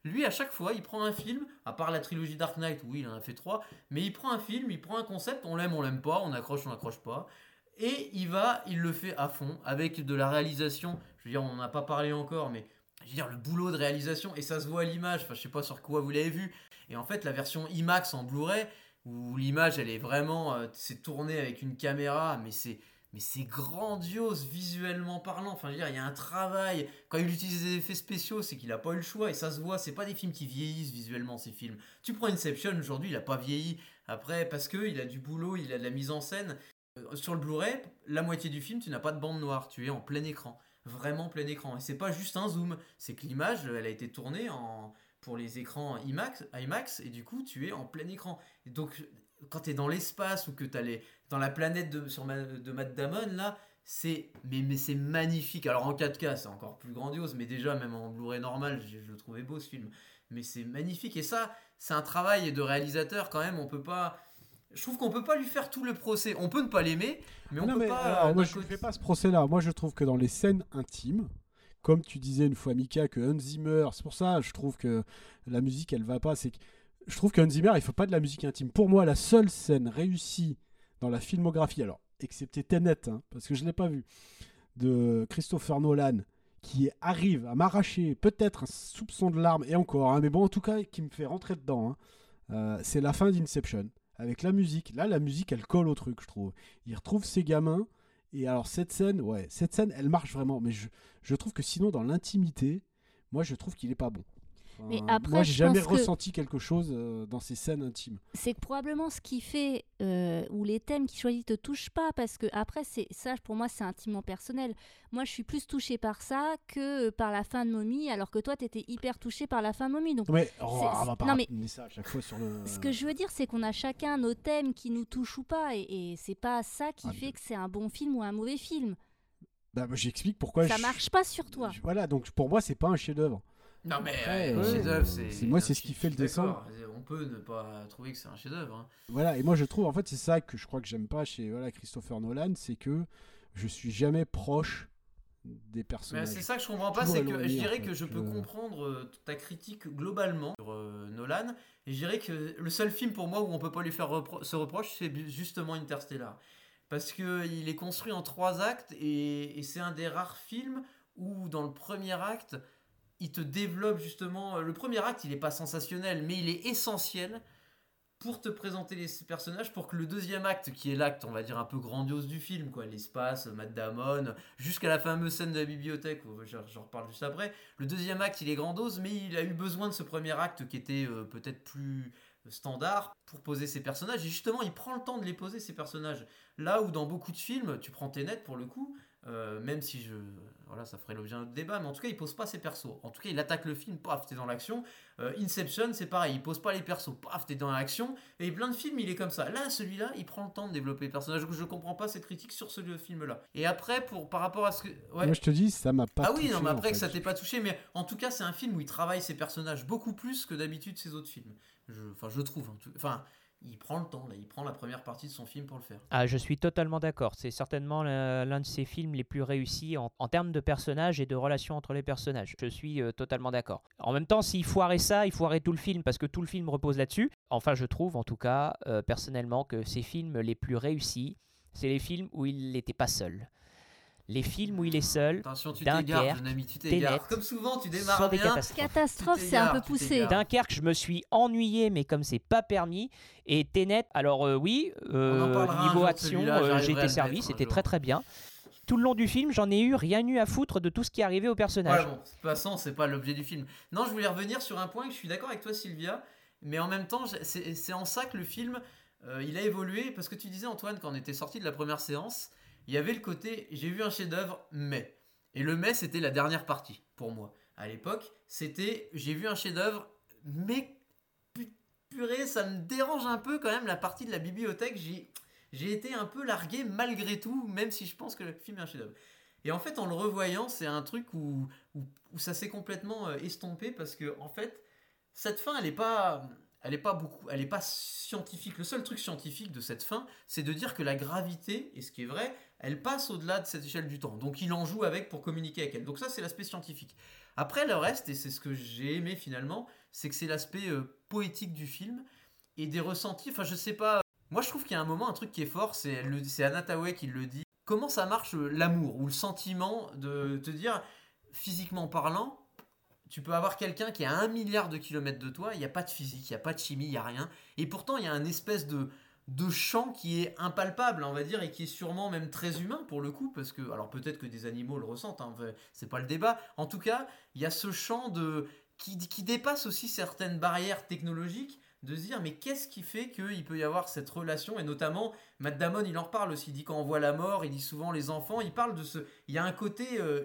Lui, à chaque fois, il prend un film, à part la trilogie Dark Knight, oui, il en a fait 3, mais il prend un film, il prend un concept, on l'aime pas, on n'accroche pas, et il le fait à fond, avec de la réalisation, je veux dire, on n'en a pas parlé encore, mais je veux dire, le boulot de réalisation, et ça se voit à l'image, enfin, je sais pas sur quoi vous l'avez vu, et en fait, la version IMAX en Blu-ray, où l'image, elle est vraiment, c'est tourné avec une caméra, mais c'est grandiose visuellement parlant. Enfin, je veux dire, il y a un travail. Quand il utilise des effets spéciaux, c'est qu'il n'a pas eu le choix et ça se voit. C'est pas des films qui vieillissent visuellement, ces films. Tu prends Inception, aujourd'hui, il n'a pas vieilli. Après, parce qu'il a du boulot, il a de la mise en scène. Sur le Blu-ray, la moitié du film, tu n'as pas de bande noire. Tu es en plein écran. Vraiment plein écran. Et c'est pas juste un zoom. C'est que l'image, elle a été tournée pour les écrans IMAX et du coup, tu es en plein écran. Et donc, quand tu es dans l'espace ou que tu es dans la planète de Matt Damon, là, c'est magnifique. Alors en 4K, c'est encore plus grandiose, mais déjà, même en Blu-ray normal, je le trouvais beau ce film. Mais c'est magnifique. Et ça, c'est un travail de réalisateur quand même. Je trouve qu'on peut pas lui faire tout le procès. On peut ne pas l'aimer, mais on peut pas. Alors, moi, je ne fais pas ce procès-là. Moi, je trouve que dans les scènes intimes, comme tu disais une fois, Mika, que Hans Zimmer, c'est pour ça, je trouve que la musique, elle va pas. Je trouve que Hans Zimmer, il faut pas de la musique intime. Pour moi, la seule scène réussie dans la filmographie, alors, excepté Tenet, parce que je l'ai pas vu, de Christopher Nolan, qui arrive à m'arracher peut-être un soupçon de larme, et encore, mais bon, en tout cas, qui me fait rentrer dedans, c'est la fin d'Inception. Avec la musique. Là, la musique, elle colle au truc, je trouve. Il retrouve ses gamins. Et alors, cette scène, elle marche vraiment. Mais je trouve que sinon, dans l'intimité, moi, je trouve qu'il est pas bon. Mais après, moi, j'ai jamais ressenti quelque chose dans ces scènes intimes. C'est que probablement ce qui fait ou les thèmes qu'il choisit te touchent pas, parce que après ça pour moi c'est intimement personnel. Moi je suis plus touchée par ça que par la fin de Mommy, alors que toi t'étais hyper touchée par la fin de Mommy. Donc mais on va pas ramener ça à chaque fois sur le. Ce que je veux dire, c'est qu'on a chacun nos thèmes qui nous touchent ou pas, et c'est pas ça qui fait que c'est un bon film ou un mauvais film. Bah, j'explique pourquoi ça marche pas sur toi. Voilà, donc pour moi c'est pas un chef-d'œuvre. Non mais chef-d'œuvre, moi c'est ce qui fait le dessin. On peut ne pas trouver que c'est un chef-d'œuvre. Voilà, et moi je trouve, en fait c'est ça que je crois que j'aime pas chez Christopher Nolan, c'est que je suis jamais proche des personnages. Mais c'est ça que je comprends pas, c'est que je dirais que je peux comprendre ta critique globalement sur Nolan, et je dirais que le seul film pour moi où on peut pas lui faire ce reproche, c'est justement Interstellar. Parce qu'il est construit en 3 actes, et c'est un des rares films où dans le premier acte, il te développe justement... Le premier acte, il n'est pas sensationnel, mais il est essentiel pour te présenter les personnages, pour que le deuxième acte, qui est l'acte, on va dire, un peu grandiose du film, quoi, l'espace, Matt Damon, jusqu'à la fameuse scène de la bibliothèque, où j'en reparle juste après, le deuxième acte, il est grandiose, mais il a eu besoin de ce premier acte qui était peut-être plus standard pour poser ses personnages, et justement, il prend le temps de les poser, ces personnages. Là où dans beaucoup de films, tu prends Tenet pour le coup, même si voilà, ça ferait l'objet d'un débat, mais en tout cas il pose pas ses persos, en tout cas il attaque le film, paf, t'es dans l'action. Inception c'est pareil, il pose pas les persos, paf, t'es dans l'action, et plein de films il est comme ça. Là celui-là il prend le temps de développer les personnages, je comprends pas cette critique sur ce film là. Et après par rapport à ce que moi je te dis ça m'a pas touché, non mais après que ça t'ait pas touché, mais en tout cas c'est un film où il travaille ses personnages beaucoup plus que d'habitude ses autres films, je trouve, il prend le temps, là, il prend la première partie de son film pour le faire. Ah, je suis totalement d'accord. C'est certainement l'un de ses films les plus réussis en termes de personnages et de relations entre les personnages. Je suis totalement d'accord. En même temps, s'il foirait ça, il foirait tout le film, parce que tout le film repose là-dessus. Enfin, je trouve, en tout cas, personnellement, que ses films les plus réussis, c'est les films où il n'était pas seul. Les films où il est seul, attention, tu Dunkerque, Tenet, comme souvent tu démarres bien. Catastrophe, c'est un peu poussé. Dunkerque, je me suis ennuyé, mais comme c'est pas permis. Et Tenet, alors oui, niveau action, j'ai été servi, c'était très très bien. Tout le long du film, j'en ai rien eu à foutre de tout ce qui arrivait au personnage. Bon, de toute façon, c'est pas l'objet du film. Non, je voulais revenir sur un point que je suis d'accord avec toi, Sylvia, mais en même temps, c'est en ça que le film, il a évolué, parce que tu disais, Antoine, quand on était sorti de la première séance, il y avait le côté, j'ai vu un chef-d'œuvre, mais. Et le mais, c'était la dernière partie, pour moi. À l'époque, c'était, j'ai vu un chef-d'œuvre, mais purée, ça me dérange un peu quand même, la partie de la bibliothèque. J'ai été un peu largué malgré tout, même si je pense que le film est un chef-d'œuvre. Et en fait, en le revoyant, c'est un truc où ça s'est complètement estompé, parce que, en fait, cette fin, elle est pas elle est pas scientifique. Le seul truc scientifique de cette fin, c'est de dire que la gravité, et ce qui est vrai, elle passe au-delà de cette échelle du temps. Donc il en joue avec pour communiquer avec elle. Donc ça, c'est l'aspect scientifique. Après, le reste, et c'est ce que j'ai aimé finalement, c'est que c'est l'aspect poétique du film et des ressentis. Enfin, je sais pas. Moi, je trouve qu'il y a un moment, un truc qui est fort, c'est Anna Thaoué qui le dit. Comment ça marche l'amour ou le sentiment de te dire, physiquement parlant, tu peux avoir quelqu'un qui est à 1 milliard de kilomètres de toi, il n'y a pas de physique, il n'y a pas de chimie, il n'y a rien. Et pourtant, il y a un espèce de champ qui est impalpable, on va dire, et qui est sûrement même très humain pour le coup, parce que, alors peut-être que des animaux le ressentent, hein, c'est pas le débat. En tout cas, il y a ce champ qui dépasse aussi certaines barrières technologiques, de se dire mais qu'est-ce qui fait qu'il peut y avoir cette relation, et notamment Matt Damon il en reparle aussi, il dit quand on voit la mort, il dit souvent les enfants, il parle de il y a un côté,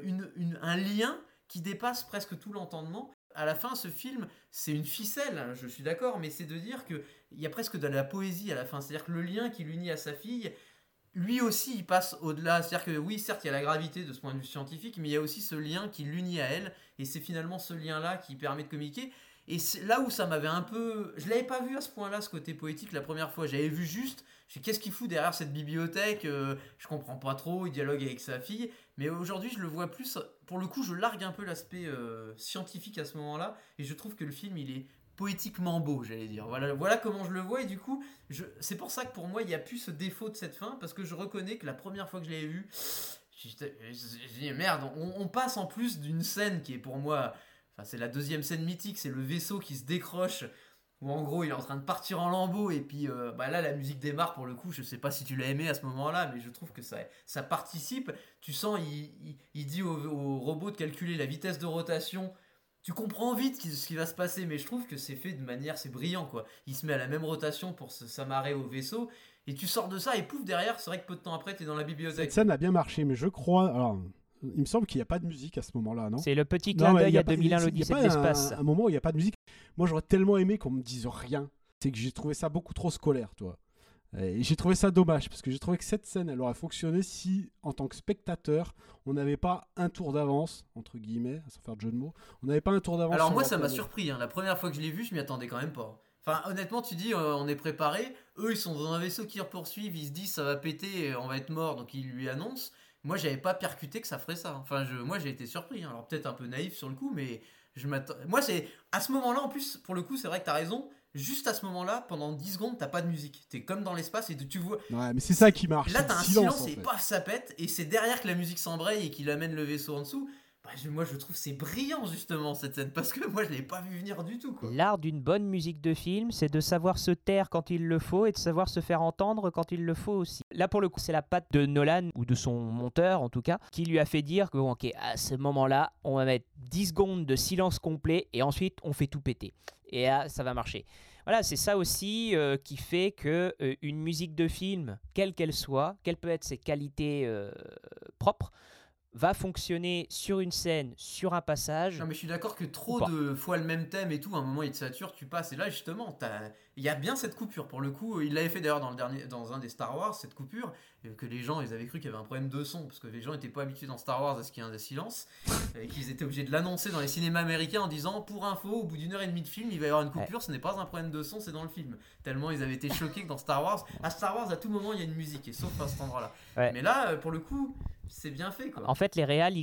un lien qui dépasse presque tout l'entendement. À la fin, ce film, c'est une ficelle, je suis d'accord, mais c'est de dire qu'il y a presque de la poésie à la fin, c'est-à-dire que le lien qui l'unit à sa fille, lui aussi il passe au-delà, c'est-à-dire que oui, certes il y a la gravité de ce point de vue scientifique, mais il y a aussi ce lien qui l'unit à elle, et c'est finalement ce lien-là qui permet de communiquer. Et c'est là où ça m'avait un peu... Je l'avais pas vu à ce point-là, ce côté poétique, la première fois. J'avais vu juste, qu'est-ce qu'il fout derrière cette bibliothèque, je comprends pas trop, il dialogue avec sa fille. Mais aujourd'hui, je le vois plus... Pour le coup, je largue un peu l'aspect scientifique à ce moment-là. Et je trouve que le film, il est poétiquement beau, j'allais dire. Voilà comment je le vois. Et du coup, c'est pour ça que pour moi, il n'y a plus ce défaut de cette fin. Parce que je reconnais que la première fois que je l'avais vu, j'ai dit, merde, on passe en plus d'une scène qui est pour moi... Enfin, c'est la deuxième scène mythique, c'est le vaisseau qui se décroche, où en gros il est en train de partir en lambeaux, et puis là la musique démarre pour le coup. Je sais pas si tu l'as aimé à ce moment-là, mais je trouve que ça participe. Tu sens, il dit au robot de calculer la vitesse de rotation. Tu comprends vite ce qui va se passer, mais je trouve que c'est fait de manière, c'est brillant quoi. Il se met à la même rotation pour s'amarrer au vaisseau, et tu sors de ça, et pouf, derrière, c'est vrai que peu de temps après, t'es dans la bibliothèque. Cette scène a bien marché, mais je crois... Alors... Il me semble qu'il n'y a pas de musique à ce moment-là, non ? C'est le petit clin d'œil à 2001 l'Odyssée de l'espace. Un moment où il n'y a pas de musique. Moi, j'aurais tellement aimé qu'on me dise rien. C'est que j'ai trouvé ça beaucoup trop scolaire, toi. Et j'ai trouvé ça dommage, parce que j'ai trouvé que cette scène, elle aurait fonctionné si, en tant que spectateur, on n'avait pas un tour d'avance, entre guillemets, sans faire de jeu de mots, on n'avait pas un tour d'avance. Alors moi, ça m'a surpris. Hein. La première fois que je l'ai vu, je m'y attendais quand même pas. Enfin, honnêtement, tu dis, on est préparé. Eux, ils sont dans un vaisseau qui poursuivent. Ils se disent, ça va péter, on va être mort. Donc, ils lui annoncent. Moi, j'avais pas percuté que ça ferait ça. Enfin, moi, j'ai été surpris. Hein. Alors, peut-être un peu naïf sur le coup, mais je m'attends. Moi, c'est à ce moment-là, en plus, pour le coup, c'est vrai que t'as raison. Juste à ce moment-là, pendant 10 secondes, t'as pas de musique. T'es comme dans l'espace et tu vois. Ouais, mais c'est ça qui marche. Là, t'as un silence et paf, ça pète. Et c'est derrière que la musique s'embraye et qu'il amène le vaisseau en dessous. Moi, je trouve que c'est brillant, justement, cette scène. Parce que moi, je l'ai pas vu venir du tout, quoi. L'art d'une bonne musique de film, c'est de savoir se taire quand il le faut et de savoir se faire entendre quand il le faut aussi. Là, pour le coup, c'est la patte de Nolan, ou de son monteur, en tout cas, qui lui a fait dire que, bon, ok, à ce moment-là, on va mettre 10 secondes de silence complet et ensuite, on fait tout péter. Et là, ça va marcher. Voilà, c'est ça aussi qui fait que une musique de film, quelle qu'elle soit, quelles peuvent être ses qualités propres, va fonctionner sur une scène, sur un passage. Non mais je suis d'accord que trop de fois le même thème et tout, à un moment il te sature, tu passes, et là justement, il y a bien cette coupure, pour le coup, il l'avait fait d'ailleurs dans un des Star Wars, cette coupure, que les gens, ils avaient cru qu'il y avait un problème de son, parce que les gens n'étaient pas habitués dans Star Wars à ce qu'il y ait un silence, et qu'ils étaient obligés de l'annoncer dans les cinémas américains en disant, pour info, au bout d'1 heure et demie de film, il va y avoir une coupure, ce n'est pas un problème de son, c'est dans le film. Tellement ils avaient été choqués que dans Star Wars, à tout moment il y a une musique, et sauf à cet endroit-là. Ouais. Mais là, pour le coup... C'est bien fait, quoi. En fait, les réals,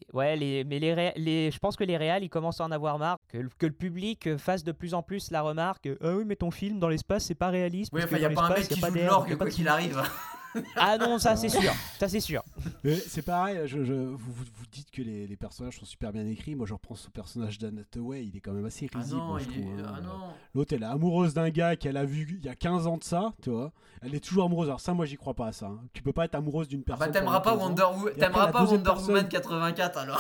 je pense que les réals, ils commencent à en avoir marre, que le public fasse de plus en plus la remarque. Ah oui, mais ton film dans l'espace, c'est pas réaliste. Oui, enfin, il y a pas un mec qui joue de l'orgue quoi qu'il arrive. Ah non, ça c'est sûr. Ça c'est sûr. Mais c'est pareil. Vous dites que les personnages sont super bien écrits. Moi, je reprends ce personnage d'Anna Thaoué. Il est quand même assez risible. Ah non, je trouve. non. L'autre, elle est amoureuse d'un gars qu'elle a vu il y a 15 ans de ça, tu vois. Elle est toujours amoureuse. Alors ça, moi, j'y crois pas à ça. Hein. Tu peux pas être amoureuse d'une personne. T'aimeras pas Wonder Woman 84 alors.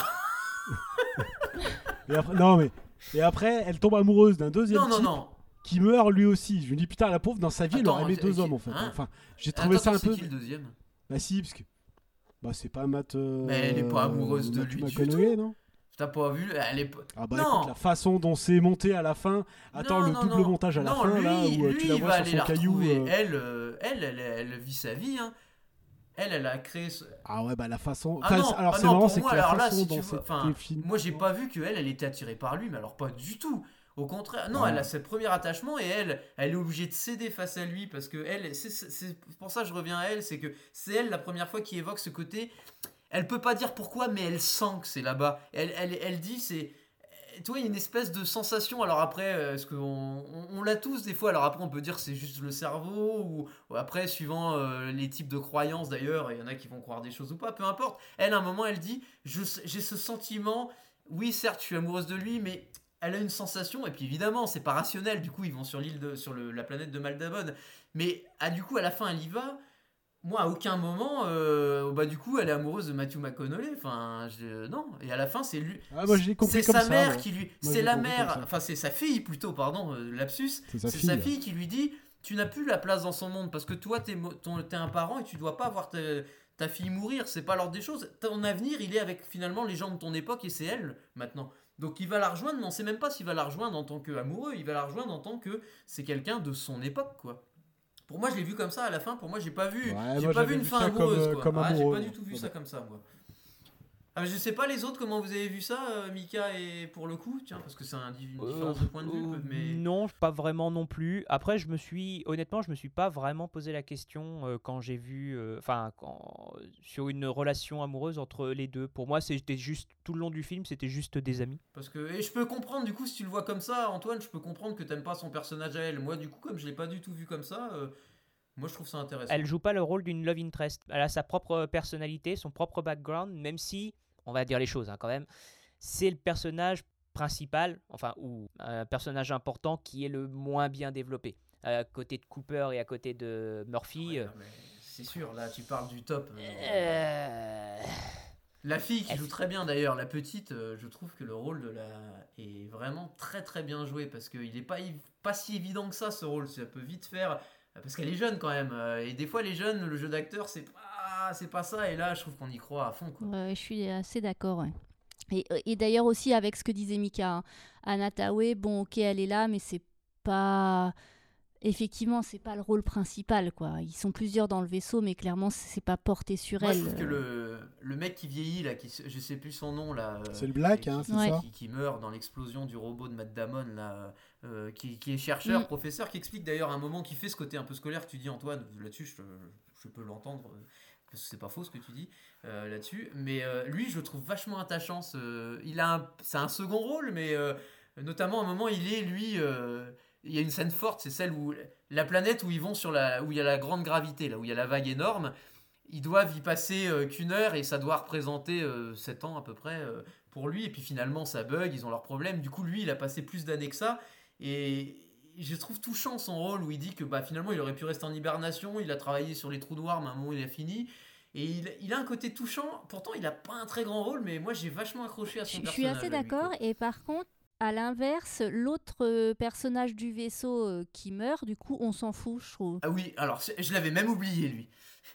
Et après, elle tombe amoureuse d'un deuxième type. Non. Qui meurt lui aussi. Je me dis putain, la pauvre, dans sa vie, elle aurait aimé 2 hommes en fait. Hein, enfin, j'ai trouvé ça un peu. C'est qui le deuxième ? Bah si, parce que c'est pas Matt. Mais elle est pas amoureuse de lui du tout. Non ? T'as pas vu ? Elle est. Ah bah écoute, la façon dont c'est monté à la fin. Attends, le double montage à la fin là où tu la vois sur son caillou. Elle vit sa vie. Hein. Elle a créé. Ah ouais, bah la façon. Alors c'est marrant, c'est que la façon dont c'était filmé. Moi j'ai pas vu qu'elle était attirée par lui, mais alors pas du tout. Au contraire, non, elle a ce premier attachement et elle est obligée de céder face à lui parce que c'est pour ça que je reviens à elle, c'est que c'est elle la première fois qui évoque ce côté. Elle peut pas dire pourquoi, mais elle sent que c'est là-bas. Elle dit, c'est. Tu vois, il y a une espèce de sensation. Alors après, est-ce on l'a tous des fois. Alors après, on peut dire que c'est juste le cerveau. Ou après, suivant les types de croyances d'ailleurs, il y en a qui vont croire des choses ou pas, peu importe. Elle, à un moment, elle dit j'ai ce sentiment. Oui, certes, je suis amoureuse de lui, mais elle a une sensation. Et puis évidemment, c'est pas rationnel. Du coup, ils vont sur la planète de Maldabon. Mais du coup, à la fin, elle y va. Moi, à aucun moment, du coup, elle est amoureuse de Matthew McConaughey. Enfin, non. Et à la fin, c'est lui. Moi, je l'ai compris c'est comme sa ça, mère ouais. qui lui. Moi, c'est la j'ai compris mère. comme ça. Enfin, c'est sa fille plutôt. Pardon, lapsus. C'est sa sa fille. fille qui lui dit tu n'as plus la place dans son monde parce que toi, t'es un parent et tu dois pas voir ta fille mourir. C'est pas l'ordre des choses. Ton avenir, il est avec finalement les gens de ton époque et c'est elle maintenant. Donc il va la rejoindre, mais on sait même pas s'il va la rejoindre en tant qu'amoureux. Il va la rejoindre en tant que c'est quelqu'un de son époque, quoi. Pour moi, je l'ai vu comme ça à la fin. Pour moi, j'ai pas vu une fin amoureuse. Comme j'ai amoureux. pas du tout vu ça comme ça, moi. Je sais pas les autres comment vous avez vu ça, Mika, et pour le coup, tiens, parce que c'est une différence de point de vue. Mais... Non, pas vraiment non plus. Après, honnêtement, je me suis pas vraiment posé la question quand j'ai vu, sur une relation amoureuse entre les deux. Pour moi, c'était juste tout le long du film, c'était juste des amis. Et je peux comprendre du coup si tu le vois comme ça, Antoine, je peux comprendre que t'aimes pas son personnage à elle. Moi, du coup, comme je l'ai pas du tout vu comme ça. Moi, je trouve ça intéressant. Elle joue pas le rôle d'une love interest. Elle a sa propre personnalité, son propre background, même si, on va dire les choses quand même, c'est le personnage principal, ou un personnage important qui est le moins bien développé. À côté de Cooper et à côté de Murphy. C'est sûr, là, tu parles du top. La fille qui joue très bien d'ailleurs, la petite, je trouve que le rôle est vraiment très très bien joué parce qu'il n'est pas si évident que ça, ce rôle. Ça peut vite faire. Parce qu'elle est jeune quand même, et des fois les jeunes, le jeu d'acteur c'est pas ça, et là je trouve qu'on y croit à fond, quoi. Je suis assez d'accord, ouais. Et d'ailleurs aussi avec ce que disait Mika, hein, Anna Tawai, bon ok elle est là, mais c'est pas... Effectivement, c'est pas le rôle principal, quoi. Ils sont plusieurs dans le vaisseau, mais clairement, c'est pas porté sur elle. Je trouve que le mec qui vieillit, là, je sais plus son nom, là. C'est le Black, c'est ça. Qui meurt dans l'explosion du robot de Matt Damon, là, qui est chercheur, professeur, qui explique d'ailleurs à un moment qui fait ce côté un peu scolaire que tu dis, Antoine, là-dessus, je peux l'entendre, parce que c'est pas faux ce que tu dis là-dessus. Mais lui, je le trouve vachement attachant. C'est un second rôle, mais notamment à un moment, il y a une scène forte, c'est celle où la planète où ils vont où il y a la grande gravité, là où il y a la vague énorme, ils doivent y passer qu'une heure et ça doit représenter 7 ans à peu près pour lui. Et puis finalement ça bug, ils ont leurs problèmes. Du coup lui il a passé plus d'années que ça et je trouve touchant son rôle où il dit que finalement il aurait pu rester en hibernation, il a travaillé sur les trous noirs mais à un moment il a fini. Et il a un côté touchant, pourtant il a pas un très grand rôle, mais moi j'ai vachement accroché à son personnage. Je suis assez d'accord, et par contre, à l'inverse, l'autre personnage du vaisseau qui meurt, du coup, on s'en fout, je trouve. Ah oui, alors je l'avais même oublié, lui.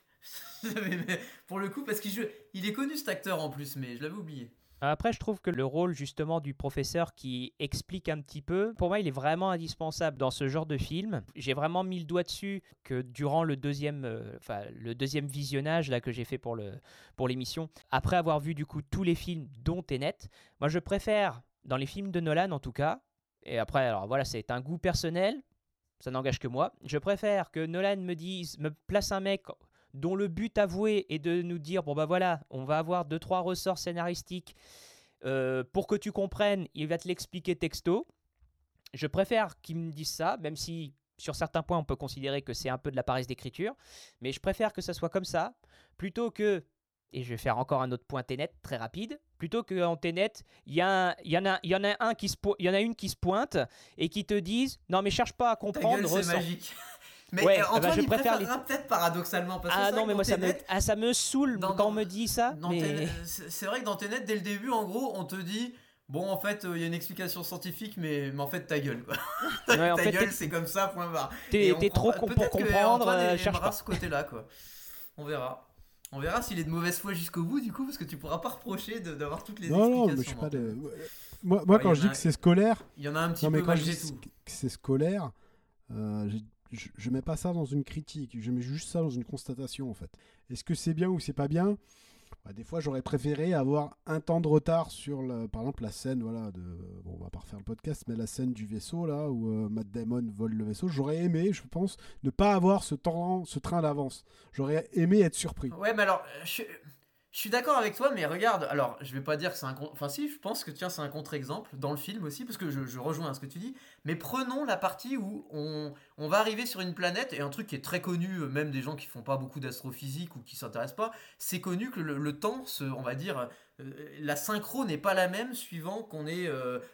Pour le coup, parce qu'il est connu cet acteur en plus, mais je l'avais oublié. Après, je trouve que le rôle justement du professeur qui explique un petit peu, pour moi, il est vraiment indispensable dans ce genre de film. J'ai vraiment mis le doigt dessus que durant le deuxième visionnage là, que j'ai fait pour l'émission, après avoir vu du coup tous les films dont Tenet, moi je préfère, dans les films de Nolan en tout cas, et après, alors voilà, c'est un goût personnel, ça n'engage que moi, je préfère que Nolan me place un mec dont le but avoué est de nous dire bon bah voilà, on va avoir 2-3 ressorts scénaristiques pour que tu comprennes, il va te l'expliquer texto. Je préfère qu'il me dise ça, même si sur certains points on peut considérer que c'est un peu de la paresse d'écriture, mais je préfère que ça soit comme ça, plutôt que, et je vais faire encore un autre point Tenet très rapide, plutôt qu'en Tenet, il y en a une qui se pointe et qui te disent non mais cherche pas à comprendre. Ta gueule, c'est magique. Mais ouais, Antoine, il préférera peut-être paradoxalement. Parce que non, mais moi, ça me saoule quand on me dit ça. C'est vrai que dans Tenet, dès le début, en gros, on te dit bon, en fait, il y a une explication scientifique, mais en fait, ta gueule, quoi. Ta gueule, c'est comme ça, point barre. T'es trop con pour comprendre, cherche pas. Ce côté-là, quoi. On verra. On verra s'il est de mauvaise foi jusqu'au bout, du coup, parce que tu pourras pas reprocher d'avoir toutes les explications. Non, mais je suis pas de... Moi, quand je dis que c'est scolaire... Il y en a un petit peu malgré tout. Que c'est scolaire, je mets pas ça dans une critique, je mets juste ça dans une constatation, en fait. Est-ce que c'est bien ou c'est pas bien ? Des fois, j'aurais préféré avoir un temps de retard sur, par exemple, la scène, voilà, bon, on va pas refaire le podcast, mais la scène du vaisseau, là, où Matt Damon vole le vaisseau. J'aurais aimé, je pense, ne pas avoir ce train d'avance. J'aurais aimé être surpris. Ouais, mais alors, je suis d'accord avec toi, mais regarde, alors, je vais pas dire que c'est enfin si, je pense que c'est un contre-exemple dans le film aussi, parce que je rejoins à ce que tu dis, mais prenons la partie où on va arriver sur une planète, et un truc qui est très connu, même des gens qui font pas beaucoup d'astrophysique ou qui s'intéressent pas, c'est connu que le temps, on va dire, la synchro n'est pas la même suivant qu'on est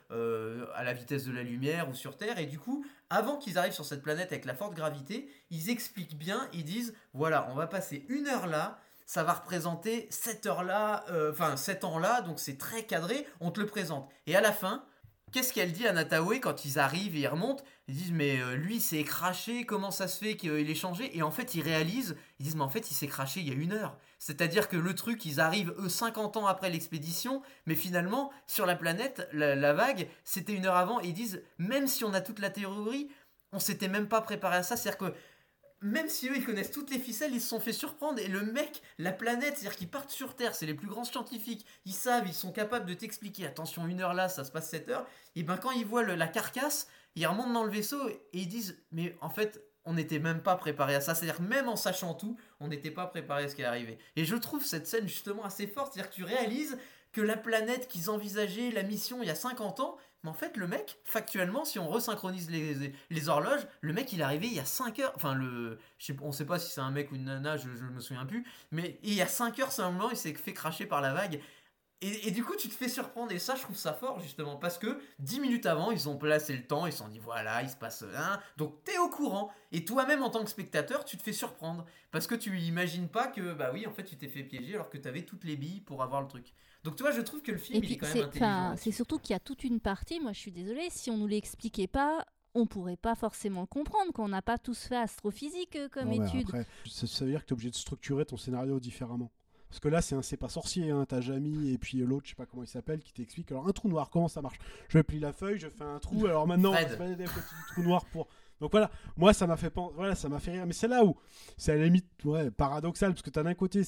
à la vitesse de la lumière ou sur Terre, et du coup, avant qu'ils arrivent sur cette planète avec la forte gravité, ils expliquent bien, ils disent, voilà, on va passer 1 heure là, ça va représenter 7 heures là, 7 ans là, donc c'est très cadré, on te le présente. Et à la fin, qu'est-ce qu'elle dit à Nattawé quand ils arrivent et ils remontent? Ils disent, mais lui, il s'est craché, comment ça se fait qu'il ait changé? Et en fait, ils réalisent, ils disent, mais en fait, il s'est craché il y a 1 heure. C'est-à-dire que le truc, ils arrivent, eux, 50 ans après l'expédition, mais finalement, sur la planète, la vague, c'était 1 heure avant, et ils disent, même si on a toute la théorie, on s'était même pas préparé à ça, c'est-à-dire que même si eux ils connaissent toutes les ficelles, ils se sont fait surprendre. Et le mec, la planète, c'est-à-dire qu'ils partent sur Terre, c'est les plus grands scientifiques, ils savent, ils sont capables de t'expliquer, attention, 1 heure là, ça se passe 7 heures. Et ben quand ils voient la carcasse, ils remontent dans le vaisseau et ils disent, mais en fait, on n'était même pas préparé à ça. C'est-à-dire que même en sachant tout, on n'était pas préparé à ce qui est arrivé. Et je trouve cette scène justement assez forte, c'est-à-dire que tu réalises que la planète qu'ils envisageaient, la mission il y a 50 ans, mais en fait, le mec, factuellement, si on resynchronise les horloges, le mec, il est arrivé il y a 5 heures. Enfin, on sait pas si c'est un mec ou une nana, je me souviens plus. Mais il y a 5 heures seulement, il s'est fait cracher par la vague. Et du coup, tu te fais surprendre. Et ça, je trouve ça fort, justement. Parce que 10 minutes avant, ils ont placé le temps. Ils se sont dit, voilà, il se passe un. Donc, t'es au courant. Et toi-même, en tant que spectateur, tu te fais surprendre. Parce que tu imagines pas que, bah oui, en fait, tu t'es fait piéger alors que t'avais toutes les billes pour avoir le truc. Donc tu vois, je trouve que le film, il est quand même intelligent. C'est surtout qu'il y a toute une partie, moi je suis désolée, si on nous l'expliquait pas, on pourrait pas forcément le comprendre, qu'on n'a pas tous fait astrophysique comme étude. Après, ça veut dire que tu es obligé de structurer ton scénario différemment. Parce que là, c'est pas sorcier, hein. T'as Jamie et puis l'autre, je sais pas comment il s'appelle, qui t'explique. Alors, un trou noir, comment ça marche? Je plie la feuille, je fais un trou, alors maintenant, on va se balader à côté du trou noir pour... Donc voilà, moi ça m'a fait rire. Mais c'est là où c'est à la limite paradoxal, parce que t'as d'un côté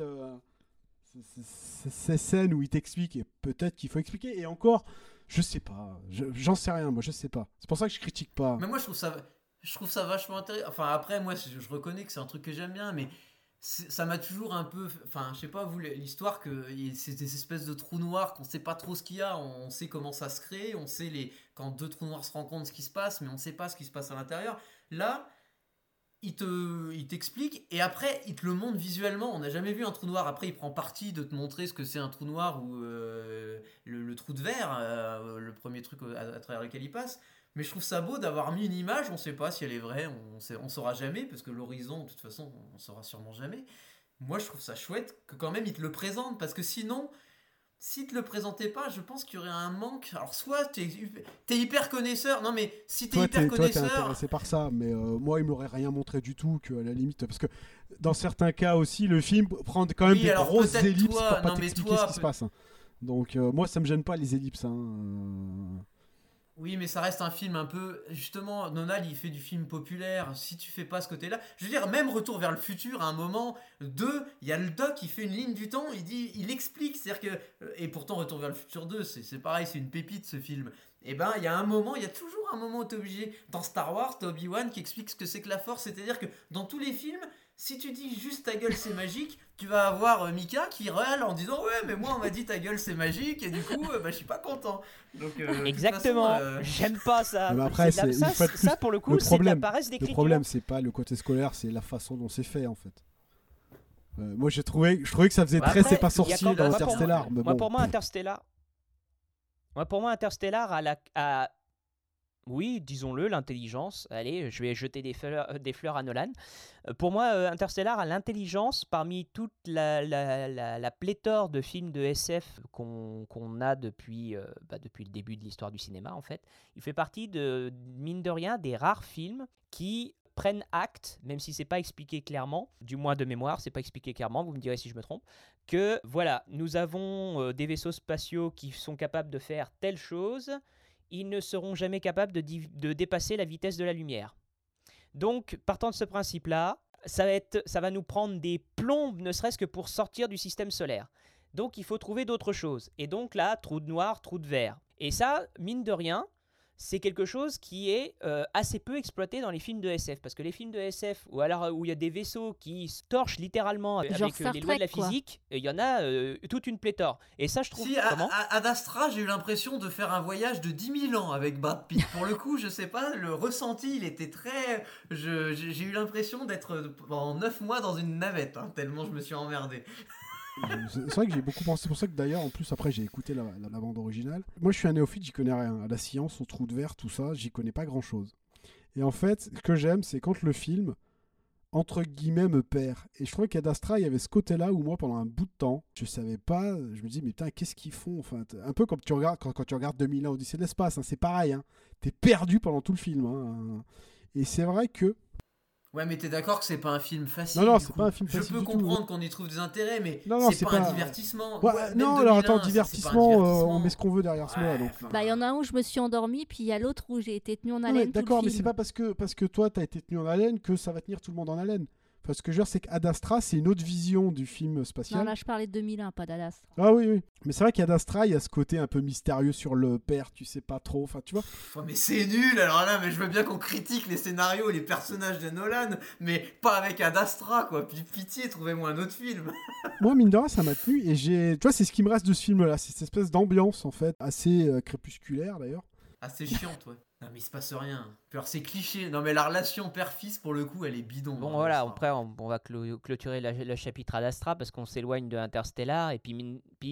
ces scènes où il t'explique, et peut-être qu'il faut expliquer, et encore, je sais pas, j'en sais rien, moi je sais pas. C'est pour ça que je critique pas. Mais moi je trouve ça vachement intéressant. Enfin après, moi je reconnais que c'est un truc que j'aime bien, mais ça m'a toujours un peu... Enfin, je sais pas, vous, l'histoire que c'est des espèces de trous noirs qu'on sait pas trop ce qu'il y a, on sait comment ça se crée, on sait quand 2 trous noirs se rencontrent ce qui se passe, mais on sait pas ce qui se passe à l'intérieur. Là, il t'explique et après il te le montre visuellement. On n'a jamais vu un trou noir. Après il prend parti de te montrer ce que c'est un trou noir ou le trou de verre, le premier truc à travers lequel il passe. Mais je trouve ça beau d'avoir mis une image. On sait pas si elle est vraie, on saura jamais, parce que l'horizon de toute façon on saura sûrement jamais. Moi je trouve ça chouette que quand même il te le présente, parce que sinon, s'il te le présentait pas, je pense qu'il y aurait un manque. Alors soit t'es hyper connaisseur, non mais si t'es hyper connaisseur... Toi t'es intéressé par ça, mais moi il m'aurait rien montré du tout, que à la limite, parce que dans certains cas aussi, le film prend quand même des grosses ellipses pour pas t'expliquer ce qui se passe. Donc moi ça me gêne pas les ellipses. Oui, mais ça reste un film un peu... Justement, Nolan, il fait du film populaire. Si tu fais pas ce côté-là... Je veux dire, même Retour vers le futur, à un moment, il y a le doc, il fait une ligne du temps, il explique, c'est-à-dire que... Et pourtant, Retour vers le futur 2, c'est pareil, c'est une pépite, ce film. Et ben, il y a toujours un moment où t'es obligé... Dans Star Wars, t'as Obi-Wan qui explique ce que c'est que la Force, c'est-à-dire que dans tous les films... Si tu dis juste ta gueule c'est magique, tu vas avoir Mika qui râle en disant ouais mais moi on m'a dit ta gueule c'est magique et du coup je suis pas content. Donc, exactement, j'aime pas ça. Mais après, ça pour le coup c'est de la paresse d'écriture. Le problème c'est pas le côté scolaire, c'est la façon dont c'est fait en fait. Moi je trouvais que ça faisait très c'est pas sorcier dans Interstellar. Pour moi Interstellar a oui, disons-le, l'intelligence. Allez, je vais jeter des fleurs à Nolan. Pour moi, Interstellar a l'intelligence parmi toute la pléthore de films de SF qu'on a depuis le début de l'histoire du cinéma, en fait. Il fait partie mine de rien, des rares films qui prennent acte, même si c'est pas expliqué clairement, du moins de mémoire, c'est pas expliqué clairement, vous me direz si je me trompe, que voilà, nous avons des vaisseaux spatiaux qui sont capables de faire telle chose. Ils ne seront jamais capables de dépasser la vitesse de la lumière. Donc, partant de ce principe-là, ça va nous prendre des plombes, ne serait-ce que pour sortir du système solaire. Donc il faut trouver d'autres choses. Et donc là, trou de noir, trou de vert. Et ça, mine de rien, c'est quelque chose qui est assez peu exploité dans les films de SF. Parce que les films de SF, ou alors où il y a des vaisseaux qui se torchent littéralement Genre avec Star les lois de la Trek, quoi. physique, il y en a toute une pléthore. Et ça, je trouve... Si, Comment Ad Astra, j'ai eu l'impression de faire un voyage de 10 000 ans avec Brad Pitt. Pour le coup, je sais pas, le ressenti, il était très... J'ai eu l'impression d'être pendant 9 mois dans une navette, hein, tellement je me suis emmerdé. C'est vrai que j'ai beaucoup pensé. C'est pour ça que d'ailleurs, en plus, après, j'ai écouté la bande originale. Moi, je suis un néophyte, j'y connais rien. À la science, au trou de verre, tout ça, j'y connais pas grand-chose. Et en fait, ce que j'aime, c'est quand le film, entre guillemets, me perd. Et je trouvais qu'Ad Astra, il y avait ce côté-là où moi, pendant un bout de temps, je savais pas, je me dis, mais putain, qu'est-ce qu'ils font? Enfin, un peu comme tu regardes, quand tu regardes 2001 Odyssée de l'espace, hein, c'est pareil. Hein. T'es perdu pendant tout le film. Hein. Et c'est vrai que... Ouais, mais t'es d'accord que c'est pas un film facile. Non, du c'est coup. pas un film facile. Je peux du tout, comprendre qu'on y trouve des intérêts, mais non, c'est pas un divertissement. Ouais, Ouais, non, même alors 2001, attends, c'est pas un divertissement, divertissement. on met ce qu'on veut derrière ce mot-là. Ouais, Donc. enfin, Bah, il y en a un où je me suis endormie, puis il y a l'autre où j'ai été tenue en Non, haleine mais tout d'accord, le mais film. c'est pas parce que toi t'as été tenu en haleine que ça va tenir tout le monde en haleine. Enfin, ce que je veux dire, c'est qu'Ad Astra, c'est une autre vision du film spatial. Non, là, je parlais de 2001, pas d'Ad Astra. Ah oui, oui. Mais c'est vrai qu'Ad Astra, il y a ce côté un peu mystérieux sur le père, tu sais pas trop. Enfin, tu vois. Oh, mais c'est nul, alors là, mais je veux bien qu'on critique les scénarios et les personnages de Nolan, mais pas avec Ad Astra, quoi. Puis pitié, trouvez-moi un autre film. Moi, mine de rien, ça m'a tenu. Et tu vois, c'est ce qui me reste de ce film-là. C'est cette espèce d'ambiance, en fait, assez crépusculaire d'ailleurs. Assez chiante, ouais. Non, mais il se passe rien. Puis alors, c'est cliché. Non, mais la relation père-fils, pour le coup, elle est bidon. Bon hein, voilà, enfin. après on va clôturer le chapitre Ad Astra parce qu'on s'éloigne de Interstellar et puis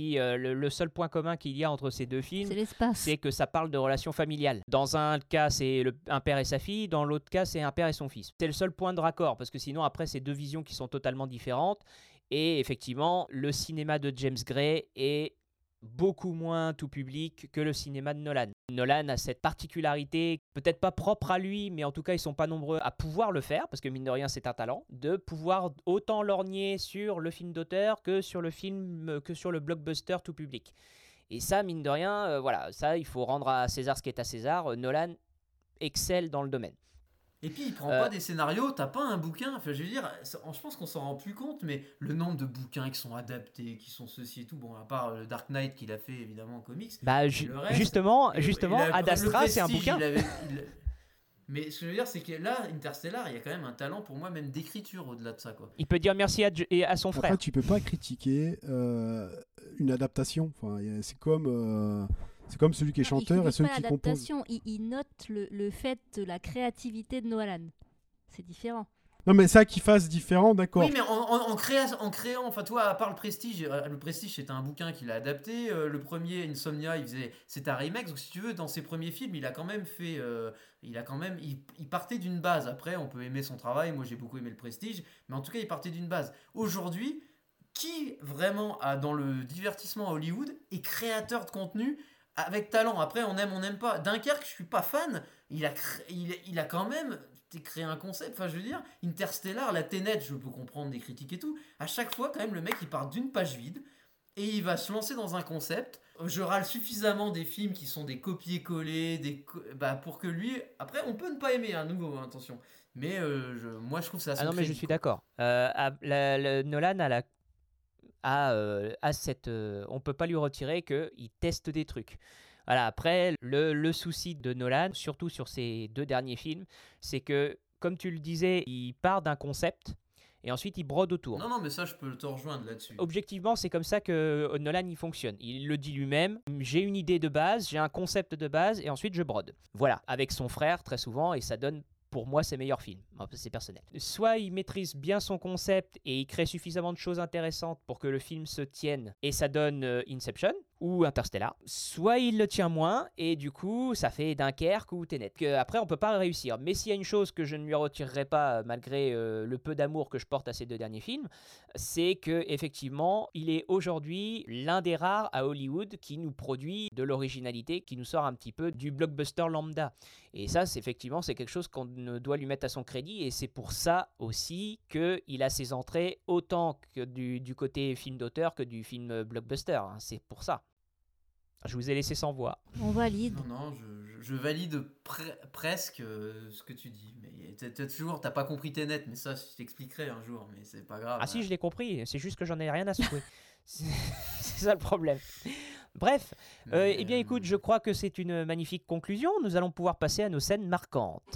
le seul point commun qu'il y a entre ces deux films, C'est l'espace. c'est que ça parle de relations familiales. Dans un cas c'est un père et sa fille, dans l'autre cas c'est un père et son fils. C'est le seul point de raccord parce que sinon après c'est deux visions qui sont totalement différentes et effectivement le cinéma de James Gray est beaucoup moins tout public que le cinéma de Nolan. Nolan a cette particularité, peut-être pas propre à lui, mais en tout cas ils sont pas nombreux à pouvoir le faire, parce que mine de rien c'est un talent, de pouvoir autant lorgner sur le film d'auteur que sur le blockbuster tout public. Et ça, mine de rien, voilà, ça il faut rendre à César ce qui est à César. Nolan excelle dans le domaine. Et puis il prend pas des scénarios, t'as pas un bouquin, enfin je veux dire, je pense qu'on s'en rend plus compte, mais le nombre de bouquins qui sont adaptés, qui sont ceci et tout, bon à part le Dark Knight qu'il a fait évidemment en comics. Bah le reste, justement, Ad Astra c'est un bouquin. Mais ce que je veux dire c'est que là, Interstellar, il y a quand même un talent pour moi même d'écriture au-delà de ça quoi. Il peut dire merci à son frère. Après, tu peux pas critiquer une adaptation. Enfin, c'est comme celui qui est chanteur et celui qui compose. Il note le fait de la créativité de Nolan. C'est différent. Non, mais ça, qu'il fasse différent, d'accord. Oui, mais en créant, enfin, toi, à part le Prestige c'était un bouquin qu'il a adapté. Le premier, Insomnia, c'était un remake. Donc, si tu veux, dans ses premiers films, il a quand même fait. Il partait d'une base. Après, on peut aimer son travail. Moi, j'ai beaucoup aimé le Prestige. Mais en tout cas, il partait d'une base. Aujourd'hui, qui vraiment, dans le divertissement à Hollywood, est créateur de contenu avec talent? Après, on aime, on n'aime pas. Dunkerque, je suis pas fan. Il a quand même créé un concept. Enfin, je veux dire, Interstellar, la Tenet, je peux comprendre des critiques et tout. À chaque fois, quand même, le mec, il part d'une page vide et il va se lancer dans un concept. Je râle suffisamment des films qui sont des copier-coller, pour que lui. Après, on peut ne pas aimer à nouveau, attention. Mais moi, je trouve ça assez. Ah non, mais je suis d'accord. Nolan a cette. On peut pas lui retirer qu'il teste des trucs. Voilà, après, le souci de Nolan, surtout sur ses deux derniers films, c'est que, comme tu le disais, il part d'un concept et ensuite il brode autour. Non, mais ça, je peux te rejoindre là-dessus. Objectivement, c'est comme ça que Nolan il fonctionne. Il le dit lui-même, j'ai une idée de base, j'ai un concept de base et ensuite je brode. Voilà, avec son frère très souvent et ça donne pour moi ses meilleurs films. C'est personnel. Soit il maîtrise bien son concept et il crée suffisamment de choses intéressantes pour que le film se tienne et ça donne Inception ou Interstellar, soit il le tient moins et du coup ça fait Dunkerque ou Tenet. Après on peut pas réussir, mais s'il y a une chose que je ne lui retirerai pas malgré le peu d'amour que je porte à ces deux derniers films, c'est que effectivement il est aujourd'hui l'un des rares à Hollywood qui nous produit de l'originalité, qui nous sort un petit peu du blockbuster lambda. Et ça c'est quelque chose qu'on doit lui mettre à son crédit et c'est pour ça aussi qu'il a ses entrées autant que du côté film d'auteur que du film blockbuster, hein. C'est pour ça. Je vous ai laissé sans voix. On valide. Non, je valide presque ce que tu dis. Mais t'as pas compris Tenet, mais ça, je t'expliquerai un jour, mais c'est pas grave. Ah si, je l'ai compris, c'est juste que j'en ai rien à secouer. c'est ça le problème. Bref, eh bien écoute, je crois que c'est une magnifique conclusion. Nous allons pouvoir passer à nos scènes marquantes.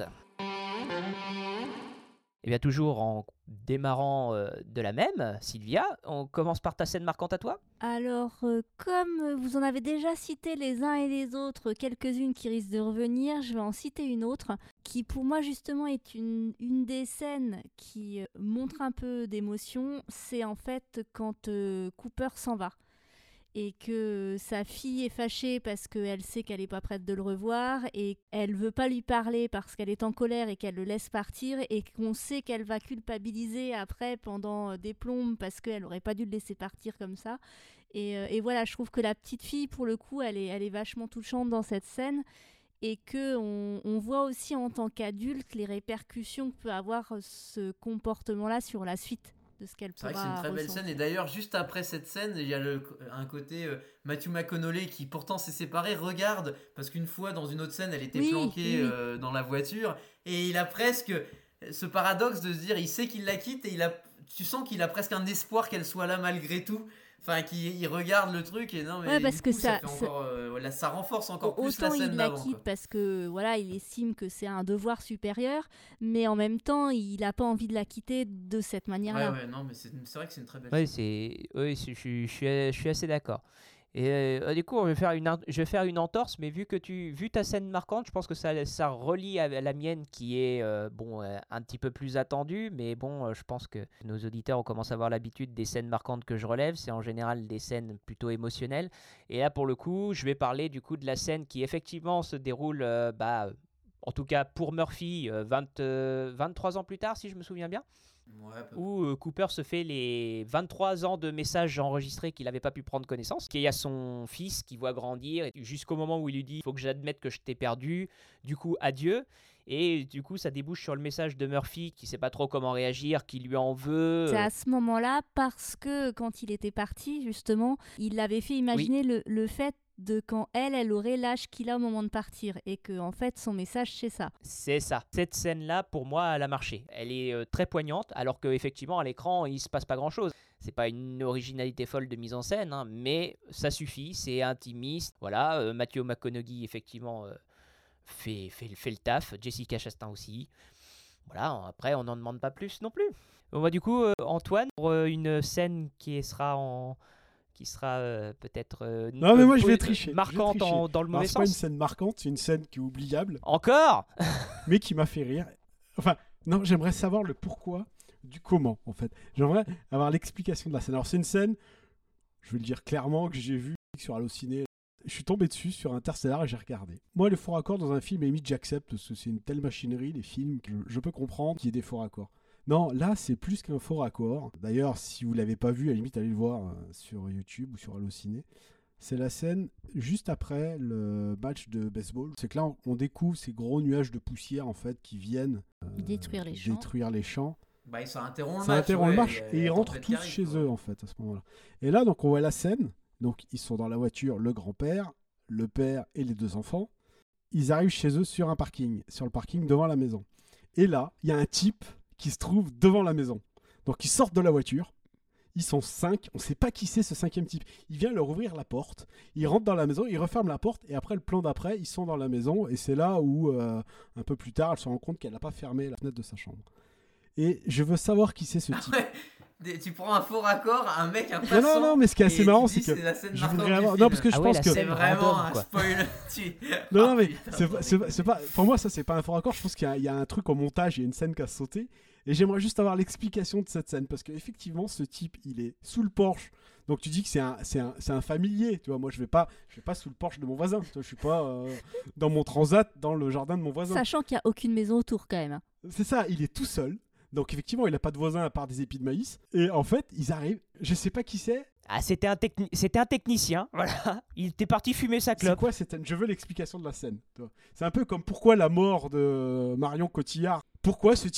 Eh bien toujours en démarrant de la même, Sylvia, on commence par ta scène marquante à toi. Alors, comme vous en avez déjà cité les uns et les autres, quelques-unes qui risquent de revenir, je vais en citer une autre qui pour moi justement est une des scènes qui montre un peu d'émotion. C'est en fait quand Cooper s'en va et que sa fille est fâchée parce qu'elle sait qu'elle n'est pas prête de le revoir et elle veut pas lui parler parce qu'elle est en colère et qu'elle le laisse partir et qu'on sait qu'elle va culpabiliser après pendant des plombes parce qu'elle n'aurait pas dû le laisser partir comme ça. Et voilà, je trouve que la petite fille, pour le coup, elle est vachement touchante dans cette scène et qu'on voit aussi en tant qu'adulte les répercussions que peut avoir ce comportement-là sur la suite de ce qu'elle pourra C'est vrai que c'est une très belle scène, et d'ailleurs juste après cette scène il y a un côté Matthew McConaughey qui pourtant s'est séparé, regarde, parce qu'une fois dans une autre scène elle était planquée dans la voiture, et il a presque ce paradoxe de se dire il sait qu'il la quitte et tu sens qu'il a presque un espoir qu'elle soit là malgré tout, enfin qu'il regarde le truc et non mais ouais, parce que ça fait encore, ça renforce encore plus la scène autant il la quitte parce que voilà, il estime que c'est un devoir supérieur, mais en même temps il a pas envie de la quitter de cette manière-là. Ouais, non mais c'est vrai que c'est une très belle scène. Je suis assez d'accord. Et du coup, je vais faire une entorse, mais vu ta scène marquante, je pense que ça relie à la mienne qui est un petit peu plus attendue, mais bon, je pense que nos auditeurs ont commencé à avoir l'habitude des scènes marquantes que je relève. C'est en général des scènes plutôt émotionnelles. Et là, pour le coup, je vais parler du coup de la scène qui effectivement se déroule, en tout cas pour Murphy, 23 ans plus tard, si je me souviens bien. Ouais, où Cooper se fait les 23 ans de messages enregistrés qu'il n'avait pas pu prendre connaissance. Il y a son fils qui voit grandir jusqu'au moment où il lui dit « il faut que j'admette que je t'ai perdu, du coup adieu ». Et du coup ça débouche sur le message de Murphy qui ne sait pas trop comment réagir, qui lui en veut. C'est à ce moment-là parce que quand il était parti justement, il l'avait fait imaginer le fait de quand elle aurait l'âge qu'il a au moment de partir et que en fait son message c'est ça. C'est ça. Cette scène-là pour moi elle a marché. Elle est très poignante alors qu'effectivement à l'écran il se passe pas grand-chose. C'est pas une originalité folle de mise en scène, hein, mais ça suffit, c'est intimiste. Voilà, Matthew McConaughey effectivement fait le taf, Jessica Chastain aussi. Voilà, après on n'en demande pas plus non plus. Bon, du coup Antoine pour une scène qui sera peut-être non mais moi je vais tricher, marquante dans le mauvais sens. C'est pas une scène marquante, c'est une scène qui est oubliable. Encore mais qui m'a fait rire. Enfin, non, j'aimerais savoir le pourquoi du comment en fait. J'aimerais avoir l'explication de la scène. Alors c'est une scène, je vais le dire clairement, que j'ai vue sur Allociné. Je suis tombé dessus sur Interstellar et j'ai regardé. Moi les faux raccords dans un film, limite j'accepte parce que c'est une telle machinerie, les films, que je peux comprendre qu'il y ait des faux raccords. Non, là, c'est plus qu'un faux raccord. D'ailleurs, si vous ne l'avez pas vu, à la limite, allez le voir sur YouTube ou sur Allociné. C'est la scène juste après le match de baseball. C'est que là, on découvre ces gros nuages de poussière, en fait, qui viennent détruire les champs. Bah, ça interrompt le match. Ça interrompt le match et ils rentrent tous chez eux, en fait, à ce moment-là. Et là, donc, on voit la scène. Donc, ils sont dans la voiture, le grand-père, le père et les deux enfants. Ils arrivent chez eux sur un parking, sur le parking devant la maison. Et là, il y a un type qui se trouve devant la maison. Donc ils sortent de la voiture, ils sont 5, on ne sait pas qui c'est ce 5e type. Il vient leur ouvrir la porte, ils rentrent dans la maison, ils referment la porte et après le plan d'après, ils sont dans la maison et c'est là où un peu plus tard, elle se rend compte qu'elle n'a pas fermé la fenêtre de sa chambre. Et je veux savoir qui c'est ce type. Tu prends un faux raccord, un mec, un passant. Non, mais ce qui est assez marrant, c'est que c'est la scène je voudrais avoir. Non, parce que je pense que c'est vraiment un spoil. Non, mais c'est pas. Pour moi, ça c'est pas un faux raccord. Je pense qu'il y a un truc au montage, il y a une scène qui a sauté. Et j'aimerais juste avoir l'explication de cette scène parce qu'effectivement, ce type, il est sous le porche. Donc tu dis que c'est un familier, tu vois. Moi, je vais pas sous le porche de mon voisin. Tu vois, je suis pas dans mon transat dans le jardin de mon voisin. Sachant qu'il y a aucune maison autour quand même. C'est ça, il est tout seul. Donc effectivement, il n'a pas de voisin à part des épis de maïs. Et en fait, ils arrivent, je sais pas qui c'est. Ah, c'était un technicien, voilà. Il était parti fumer sa clope. C'est quoi cette scène ? Je veux l'explication de la scène. C'est un peu comme pourquoi la mort de Marion Cotillard. Pourquoi ce type est là ?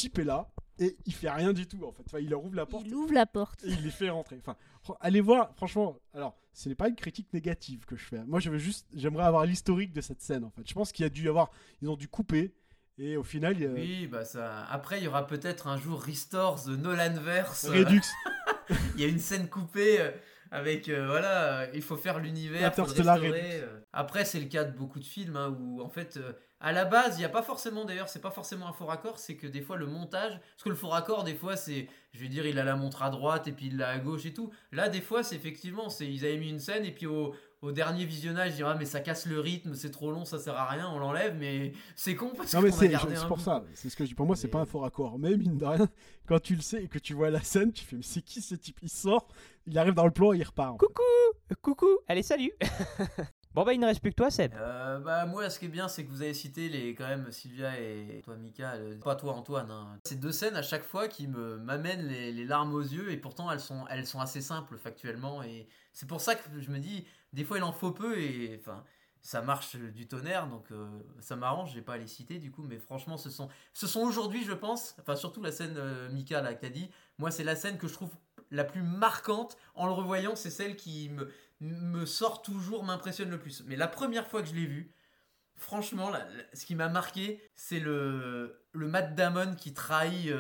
et il fait rien du tout en fait. Enfin, il leur ouvre la porte. Il ouvre la porte. Et il les fait rentrer. Enfin, allez voir, franchement. Alors, ce n'est pas une critique négative que je fais. Moi, j'aimerais avoir l'historique de cette scène en fait. Je pense ils ont dû couper. Et au final, oui, bah ça. Après, il y aura peut-être un jour Restore the Nolanverse. Redux. Il y a une scène coupée avec il faut faire l'univers, Interstellar restaurer. Après, c'est le cas de beaucoup de films où en fait, à la base, il y a pas forcément. D'ailleurs, c'est pas forcément un faux raccord, c'est que des fois le montage, parce que le faux raccord, des fois, c'est, je vais dire, il a la montre à droite et puis il l'a à gauche et tout. Là, des fois, c'est effectivement, ils avaient mis une scène et puis au dernier visionnage, je dirais mais ça casse le rythme, c'est trop long, ça sert à rien, on l'enlève, mais c'est con parce qu'on a gardé c'est un pour bout. ça, c'est ce que je dis. Pour moi, c'est pas un faux raccord. Mais mine de rien, quand tu le sais et que tu vois la scène, tu fais mais c'est qui ce type? Il sort, il arrive dans le plan et il repart. Coucou, allez salut. Bon bah il ne reste plus que toi Seb. Moi ce qui est bien c'est que vous avez cité quand même Sylvia et toi Mika, pas toi Antoine. Ces deux scènes à chaque fois qui m'amènent les larmes aux yeux et pourtant elles sont assez simples factuellement et c'est pour ça que je me dis des fois il en faut peu et enfin ça marche du tonnerre donc ça m'arrange, j'ai pas à les citer du coup mais franchement ce sont aujourd'hui je pense, enfin surtout la scène Mika là qu'a dit, moi c'est la scène que je trouve la plus marquante en le revoyant, c'est celle qui me sort toujours, m'impressionne le plus. Mais la première fois que je l'ai vu, franchement, ce qui m'a marqué, c'est le Matt Damon qui trahit.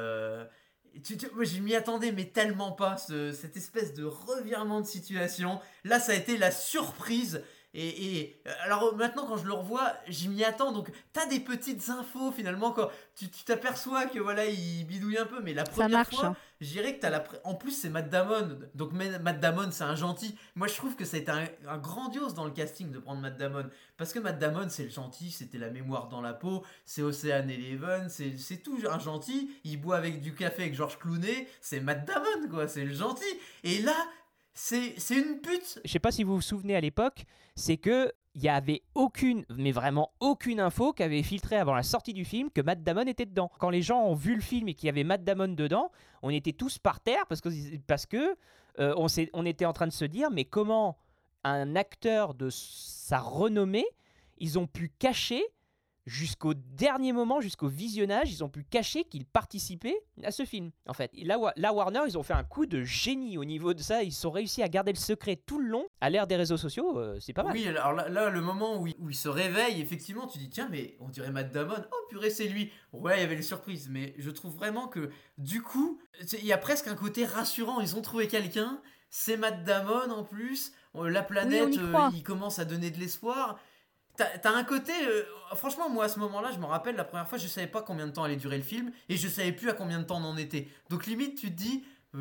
Moi, je m'y attendais, mais tellement pas, cette espèce de revirement de situation. Là, ça a été la surprise. Et alors maintenant quand je le revois, j'y m'y attends, donc t'as des petites infos finalement quand tu t'aperçois que voilà il bidouille un peu, mais la première fois, je dirais que en plus c'est Matt Damon, donc Matt Damon c'est un gentil. Moi je trouve que ça a été un grandiose dans le casting de prendre Matt Damon, parce que Matt Damon c'est le gentil, c'était la mémoire dans la peau, c'est Ocean Eleven, c'est tout un gentil, il boit avec du café avec George Clooney, c'est Matt Damon quoi, c'est le gentil, et là c'est une pute. Je sais pas si vous vous souvenez à l'époque, c'est que il y avait mais vraiment aucune info qui avait filtré avant la sortie du film que Matt Damon était dedans. Quand les gens ont vu le film et qu'il y avait Matt Damon dedans, on était tous par terre parce que on était en train de se dire mais comment un acteur de sa renommée, ils ont pu cacher jusqu'au dernier moment, jusqu'au visionnage, ils ont pu cacher qu'ils participaient à ce film. En fait, là Warner, ils ont fait un coup de génie au niveau de ça. Ils ont réussi à garder le secret tout le long. À l'ère des réseaux sociaux, c'est pas mal. Oui, alors là le moment où il se réveille, effectivement, tu dis tiens, mais on dirait Matt Damon. Oh purée, c'est lui. Ouais, il y avait les surprises, mais je trouve vraiment que du coup, il y a presque un côté rassurant. Ils ont trouvé quelqu'un. C'est Matt Damon en plus. La planète, il commence à donner de l'espoir. T'as un côté... franchement, moi, à ce moment-là, je me rappelle, la première fois, je savais pas combien de temps allait durer le film, et je savais plus à combien de temps on en était. Donc, limite, tu te dis...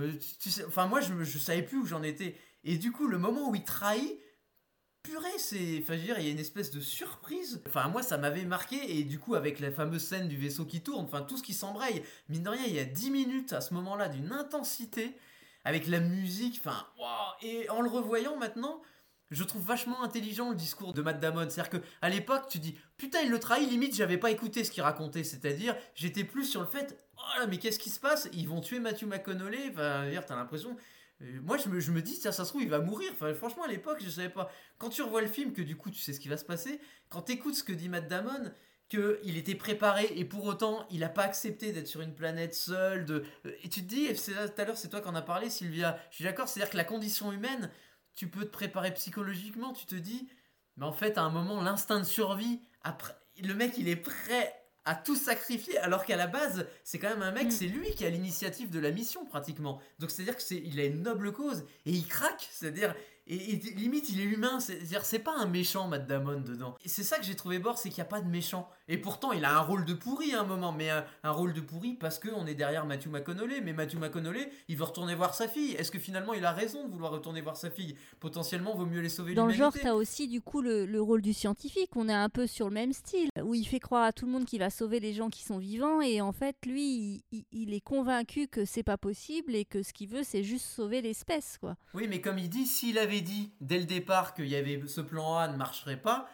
Enfin, moi, je savais plus où j'en étais. Et du coup, le moment où il trahit... Purée, enfin, je veux dire, il y a une espèce de surprise. Enfin, moi, ça m'avait marqué, et du coup, avec la fameuse scène du vaisseau qui tourne, enfin, tout ce qui s'embraye, mine de rien, il y a 10 minutes, à ce moment-là, d'une intensité, avec la musique, enfin... Wow, et en le revoyant, maintenant... Je trouve vachement intelligent le discours de Matt Damon. C'est-à-dire qu'à l'époque, tu dis putain, il le trahit, limite, j'avais pas écouté ce qu'il racontait. C'est-à-dire, j'étais plus sur le fait oh là, mais qu'est-ce qui se passe? Ils vont tuer Matthew McConaughey. Enfin, t'as l'impression. Moi, je me dis, tiens, ça se trouve, il va mourir. Enfin, franchement, à l'époque, je savais pas. Quand tu revois le film, que du coup, tu sais ce qui va se passer, quand t'écoutes ce que dit Matt Damon, qu'il était préparé et pour autant, il a pas accepté d'être sur une planète seule. Et tu te dis, tout à l'heure, c'est toi qui en as parlé, Sylvia. Je suis d'accord, c'est-à-dire que la condition humaine. Tu peux te préparer psychologiquement, tu te dis, mais en fait, à un moment, l'instinct de survie, après, le mec, il est prêt à tout sacrifier, alors qu'à la base, c'est quand même un mec, c'est lui qui a l'initiative de la mission, pratiquement. Donc, c'est-à-dire qu'il a une noble cause, et il craque, c'est-à-dire, et limite, il est humain, c'est-à-dire, c'est pas un méchant, Matt Damon, dedans. Et c'est ça que j'ai trouvé bord, c'est qu'il n'y a pas de méchant. Et pourtant, il a un rôle de pourri à un moment, mais un rôle de pourri parce qu'on est derrière Matthew McConaughey, mais Matthew McConaughey, il veut retourner voir sa fille. Est-ce que finalement, il a raison de vouloir retourner voir sa fille? Potentiellement, vaut mieux les sauver Dans l'humanité. le genre, t'as aussi du coup le rôle du scientifique, on est un peu sur le même style, où il fait croire à tout le monde qu'il va sauver les gens qui sont vivants, et en fait, lui, il est convaincu que c'est pas possible, et que ce qu'il veut, c'est juste sauver l'espèce, quoi. Oui, mais comme il dit, s'il avait dit dès le départ qu'il y avait ce plan A ne marcherait pas,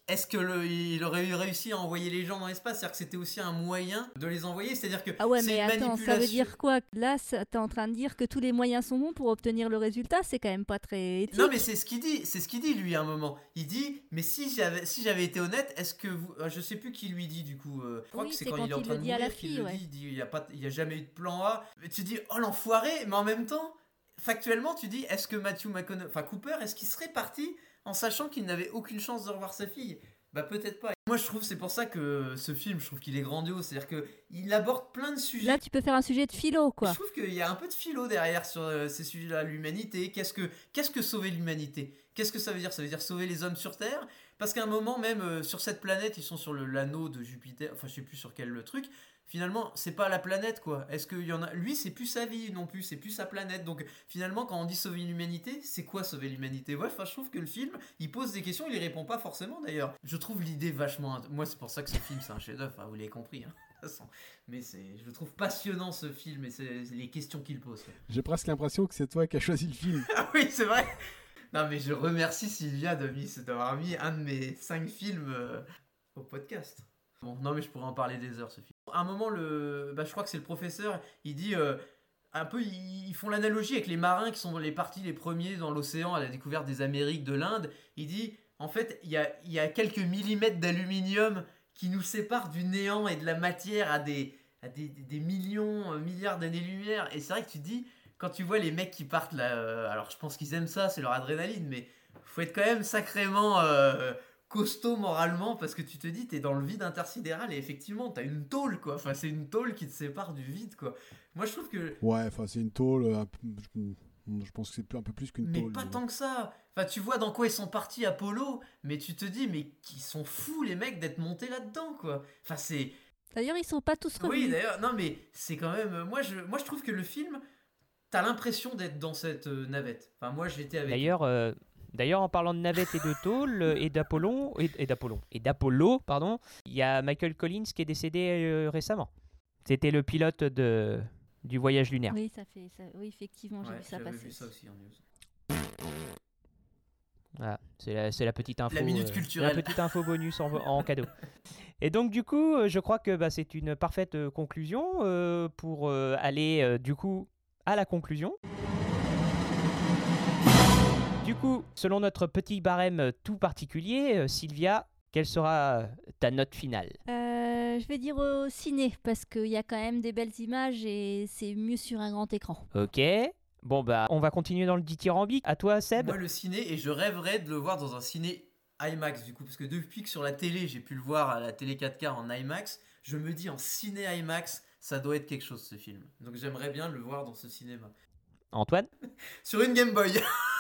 est-ce qu'il aurait réussi à envoyer les gens dans l'espace? C'est-à-dire que c'était aussi un moyen de les envoyer, c'est-à-dire que Ah ouais, c'est mais une attends, manipulation. ça veut dire quoi? Là, t'es en train de dire que tous les moyens sont bons pour obtenir le résultat, c'est quand même pas très éthique. Non, mais c'est ce qu'il dit lui à un moment. Il dit, mais si j'avais été honnête, est-ce que vous... je sais plus qui lui dit du coup. Je crois Oui, que c'est c'est quand quand il est en il train le de dit à la mourir qu'il fille, le ouais. dit. Il dit, il y a jamais eu de plan A. Mais tu dis, oh l'enfoiré, mais en même temps, factuellement, tu dis, est-ce que Cooper, est-ce qu'il serait parti en sachant qu'il n'avait aucune chance de revoir sa fille? Bah peut-être pas. Moi je trouve, c'est pour ça que ce film, je trouve qu'il est grandiose, c'est-à-dire qu'il aborde plein de sujets. Là, tu peux faire un sujet de philo, quoi. Je trouve qu'il y a un peu de philo derrière sur ces sujets-là, l'humanité. Qu'est-ce que sauver l'humanité? Qu'est-ce que ça veut dire? Ça veut dire sauver les hommes sur Terre? Parce qu'à un moment même, sur cette planète, ils sont sur l'anneau de Jupiter, enfin je sais plus sur quel truc. Finalement, c'est pas la planète, quoi. Est-ce qu'il y en a... Lui, c'est plus sa vie non plus, c'est plus sa planète. Donc, finalement, quand on dit sauver l'humanité, c'est quoi sauver l'humanité? Ouais, enfin, je trouve que le film, il pose des questions, il y répond pas forcément, d'ailleurs. Je trouve l'idée vachement... Moi, c'est pour ça que ce film, c'est un chef-d'œuvre, enfin, vous l'avez compris, hein, de toute façon. Mais je le trouve passionnant, ce film, et c'est les questions qu'il pose. J'ai presque l'impression que c'est toi qui as choisi le film. Ah oui, c'est vrai. Non, mais je remercie Sylvia d'avoir mis un de mes 5 films au podcast. Bon, non, mais je pourrais en parler des heures, ce film. À un moment, je crois que c'est le professeur, il dit... un peu, ils font l'analogie avec les marins qui sont les premiers dans l'océan à la découverte des Amériques, de l'Inde. Il dit, en fait, il y a quelques millimètres d'aluminium qui nous séparent du néant et de la matière à des millions, milliards d'années-lumière. Et c'est vrai que tu te dis, quand tu vois les mecs qui partent là, alors je pense qu'ils aiment ça, c'est leur adrénaline, mais faut être quand même sacrément costaud moralement, parce que tu te dis, t'es dans le vide intersidéral et effectivement, t'as une tôle, quoi. Enfin, c'est une tôle qui te sépare du vide, quoi. Moi, je trouve que... Ouais, enfin, c'est une tôle... Je pense que c'est un peu plus qu'une tôle. Mais pas tant que ça. Enfin, tu vois dans quoi ils sont partis, Apollo, mais tu te dis, mais qu'ils sont fous, les mecs, d'être montés là-dedans, quoi. Enfin, c'est... D'ailleurs, ils sont pas tous revenus. Oui, d'ailleurs, non, mais c'est quand même... Moi, je trouve que le film, t'as l'impression d'être dans cette navette. Enfin, moi, je l'étais avec... D'ailleurs, en parlant de navette et de tôle et d'Apollo, pardon, il y a Michael Collins qui est décédé récemment. C'était le pilote du voyage lunaire. Oui, oui, effectivement, j'ai vu ça passer. J'avais vu ça aussi en news. Voilà, c'est la petite info. La minute culturelle. La petite info bonus en cadeau. Et donc, du coup, je crois que c'est une parfaite conclusion pour aller, du coup, à la conclusion. Du coup, selon notre petit barème tout particulier, Sylvia, quelle sera ta note finale? Je vais dire au ciné, parce qu'il y a quand même des belles images et c'est mieux sur un grand écran. Ok. Bon, on va continuer dans le dithyrambique. À toi, Seb? Moi, le ciné, et je rêverais de le voir dans un ciné IMAX, du coup, parce que depuis que sur la télé, j'ai pu le voir à la télé 4K en IMAX, je me dis en ciné IMAX, ça doit être quelque chose, ce film. Donc j'aimerais bien le voir dans ce cinéma. Antoine? Sur une Game Boy.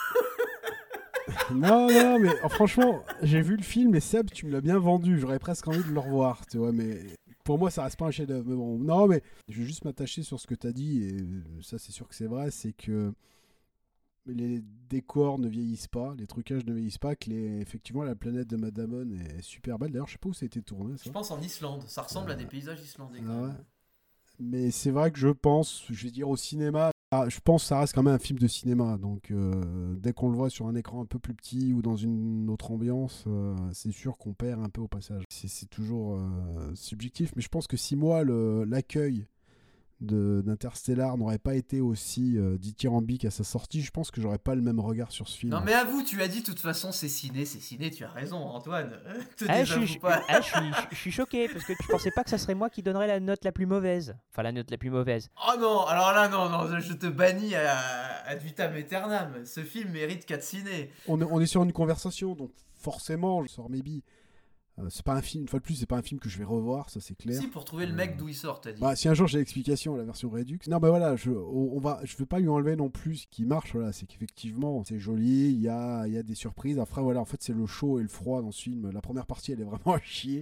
Non, mais franchement, j'ai vu le film et Seb, tu me l'as bien vendu. J'aurais presque envie de le revoir, tu vois, mais pour moi, ça reste pas un chef-d'œuvre. Mais bon, non, mais je vais juste m'attacher sur ce que tu as dit, et ça, c'est sûr que c'est vrai, c'est que les décors ne vieillissent pas, les trucages ne vieillissent pas, que effectivement, la planète de Matt Damon est super belle. D'ailleurs, je sais pas où ça a été tourné, ça. Je pense en Islande. Ça ressemble à des paysages islandais. Ouais. Mais c'est vrai que je pense, je vais dire au cinéma, je pense que ça reste quand même un film de cinéma. Donc, dès qu'on le voit sur un écran un peu plus petit ou dans une autre ambiance, c'est sûr qu'on perd un peu au passage. C'est toujours subjectif, mais je pense que si moi, l'accueil d'Interstellar n'aurait pas été aussi dithyrambique à sa sortie, je pense que j'aurais pas le même regard sur ce film. Non, mais avoue, tu as dit de toute façon, c'est ciné, tu as raison, Antoine. Je suis choqué parce que tu pensais pas que ça serait moi qui donnerais la note la plus mauvaise. Enfin, la note la plus mauvaise. Oh non, alors là, non, je te bannis ad vitam aeternam. Ce film mérite 4 ciné. On est sur une conversation, donc forcément, je sors maybe. C'est pas un film, une fois de plus, c'est pas un film que je vais revoir, ça c'est clair. Si, pour trouver le mec d'où il sort, t'as dit. Si un jour j'ai l'explication, la version Redux. Non, mais voilà, je veux pas lui enlever non plus ce qui marche, voilà, c'est qu'effectivement, c'est joli, il y a des surprises. Après, voilà, en fait, c'est le chaud et le froid dans ce film. La première partie, elle est vraiment à chier.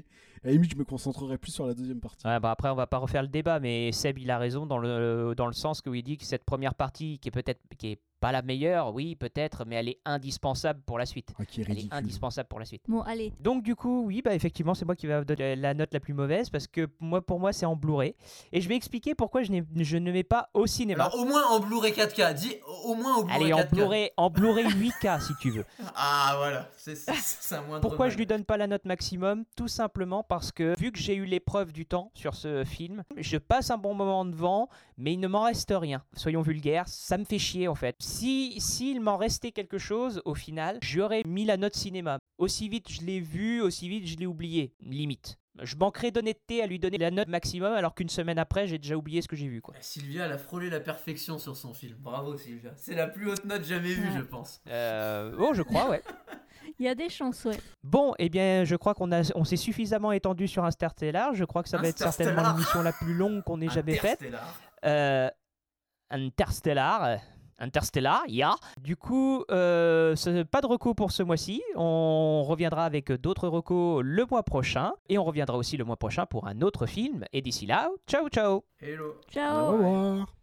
À la limite, je me concentrerai plus sur la deuxième partie. Ouais, après, on va pas refaire le débat, mais Seb, il a raison dans le sens où il dit que cette première partie, qui est pas la meilleure, oui, peut-être, mais elle est indispensable pour la suite. Qui est elle est ridicule. indispensable pour la suite. Bon, allez. Donc, du coup, oui, effectivement, c'est moi qui vais donner la note la plus mauvaise parce que pour moi, c'est en Blu-ray. Et je vais expliquer pourquoi je ne mets pas au cinéma. Alors, au moins en Blu-ray 4K. Dis au moins au Blu-ray 4K. Allez, en Blu-ray 8K si tu veux. Ah, voilà. C'est un moindre Pourquoi mal. je lui donne pas la note maximum? Tout simplement parce que, vu que j'ai eu l'épreuve du temps sur ce film, je passe un bon moment devant, mais il ne m'en reste rien. Soyons vulgaires, ça me fait chier en fait. S'il m'en restait quelque chose, au final, j'aurais mis la note cinéma. Aussi vite je l'ai vu, aussi vite je l'ai oublié, limite. Je manquerais d'honnêteté à lui donner la note maximum alors qu'une semaine après, j'ai déjà oublié ce que j'ai vu, quoi. Sylvia, elle a frôlé la perfection sur son film. Bravo, Sylvia. C'est la plus haute note jamais vue, je pense. Je crois, ouais. Il y a des chances, ouais. Bon, eh bien, je crois on s'est suffisamment étendu sur Interstellar. Je crois que ça va être certainement l'émission la plus longue qu'on ait jamais faite. Interstellar, yeah. Du coup, pas de recos pour ce mois-ci. On reviendra avec d'autres recos le mois prochain. Et on reviendra aussi le mois prochain pour un autre film. Et d'ici là, ciao ciao. Hello. Ciao. Au revoir.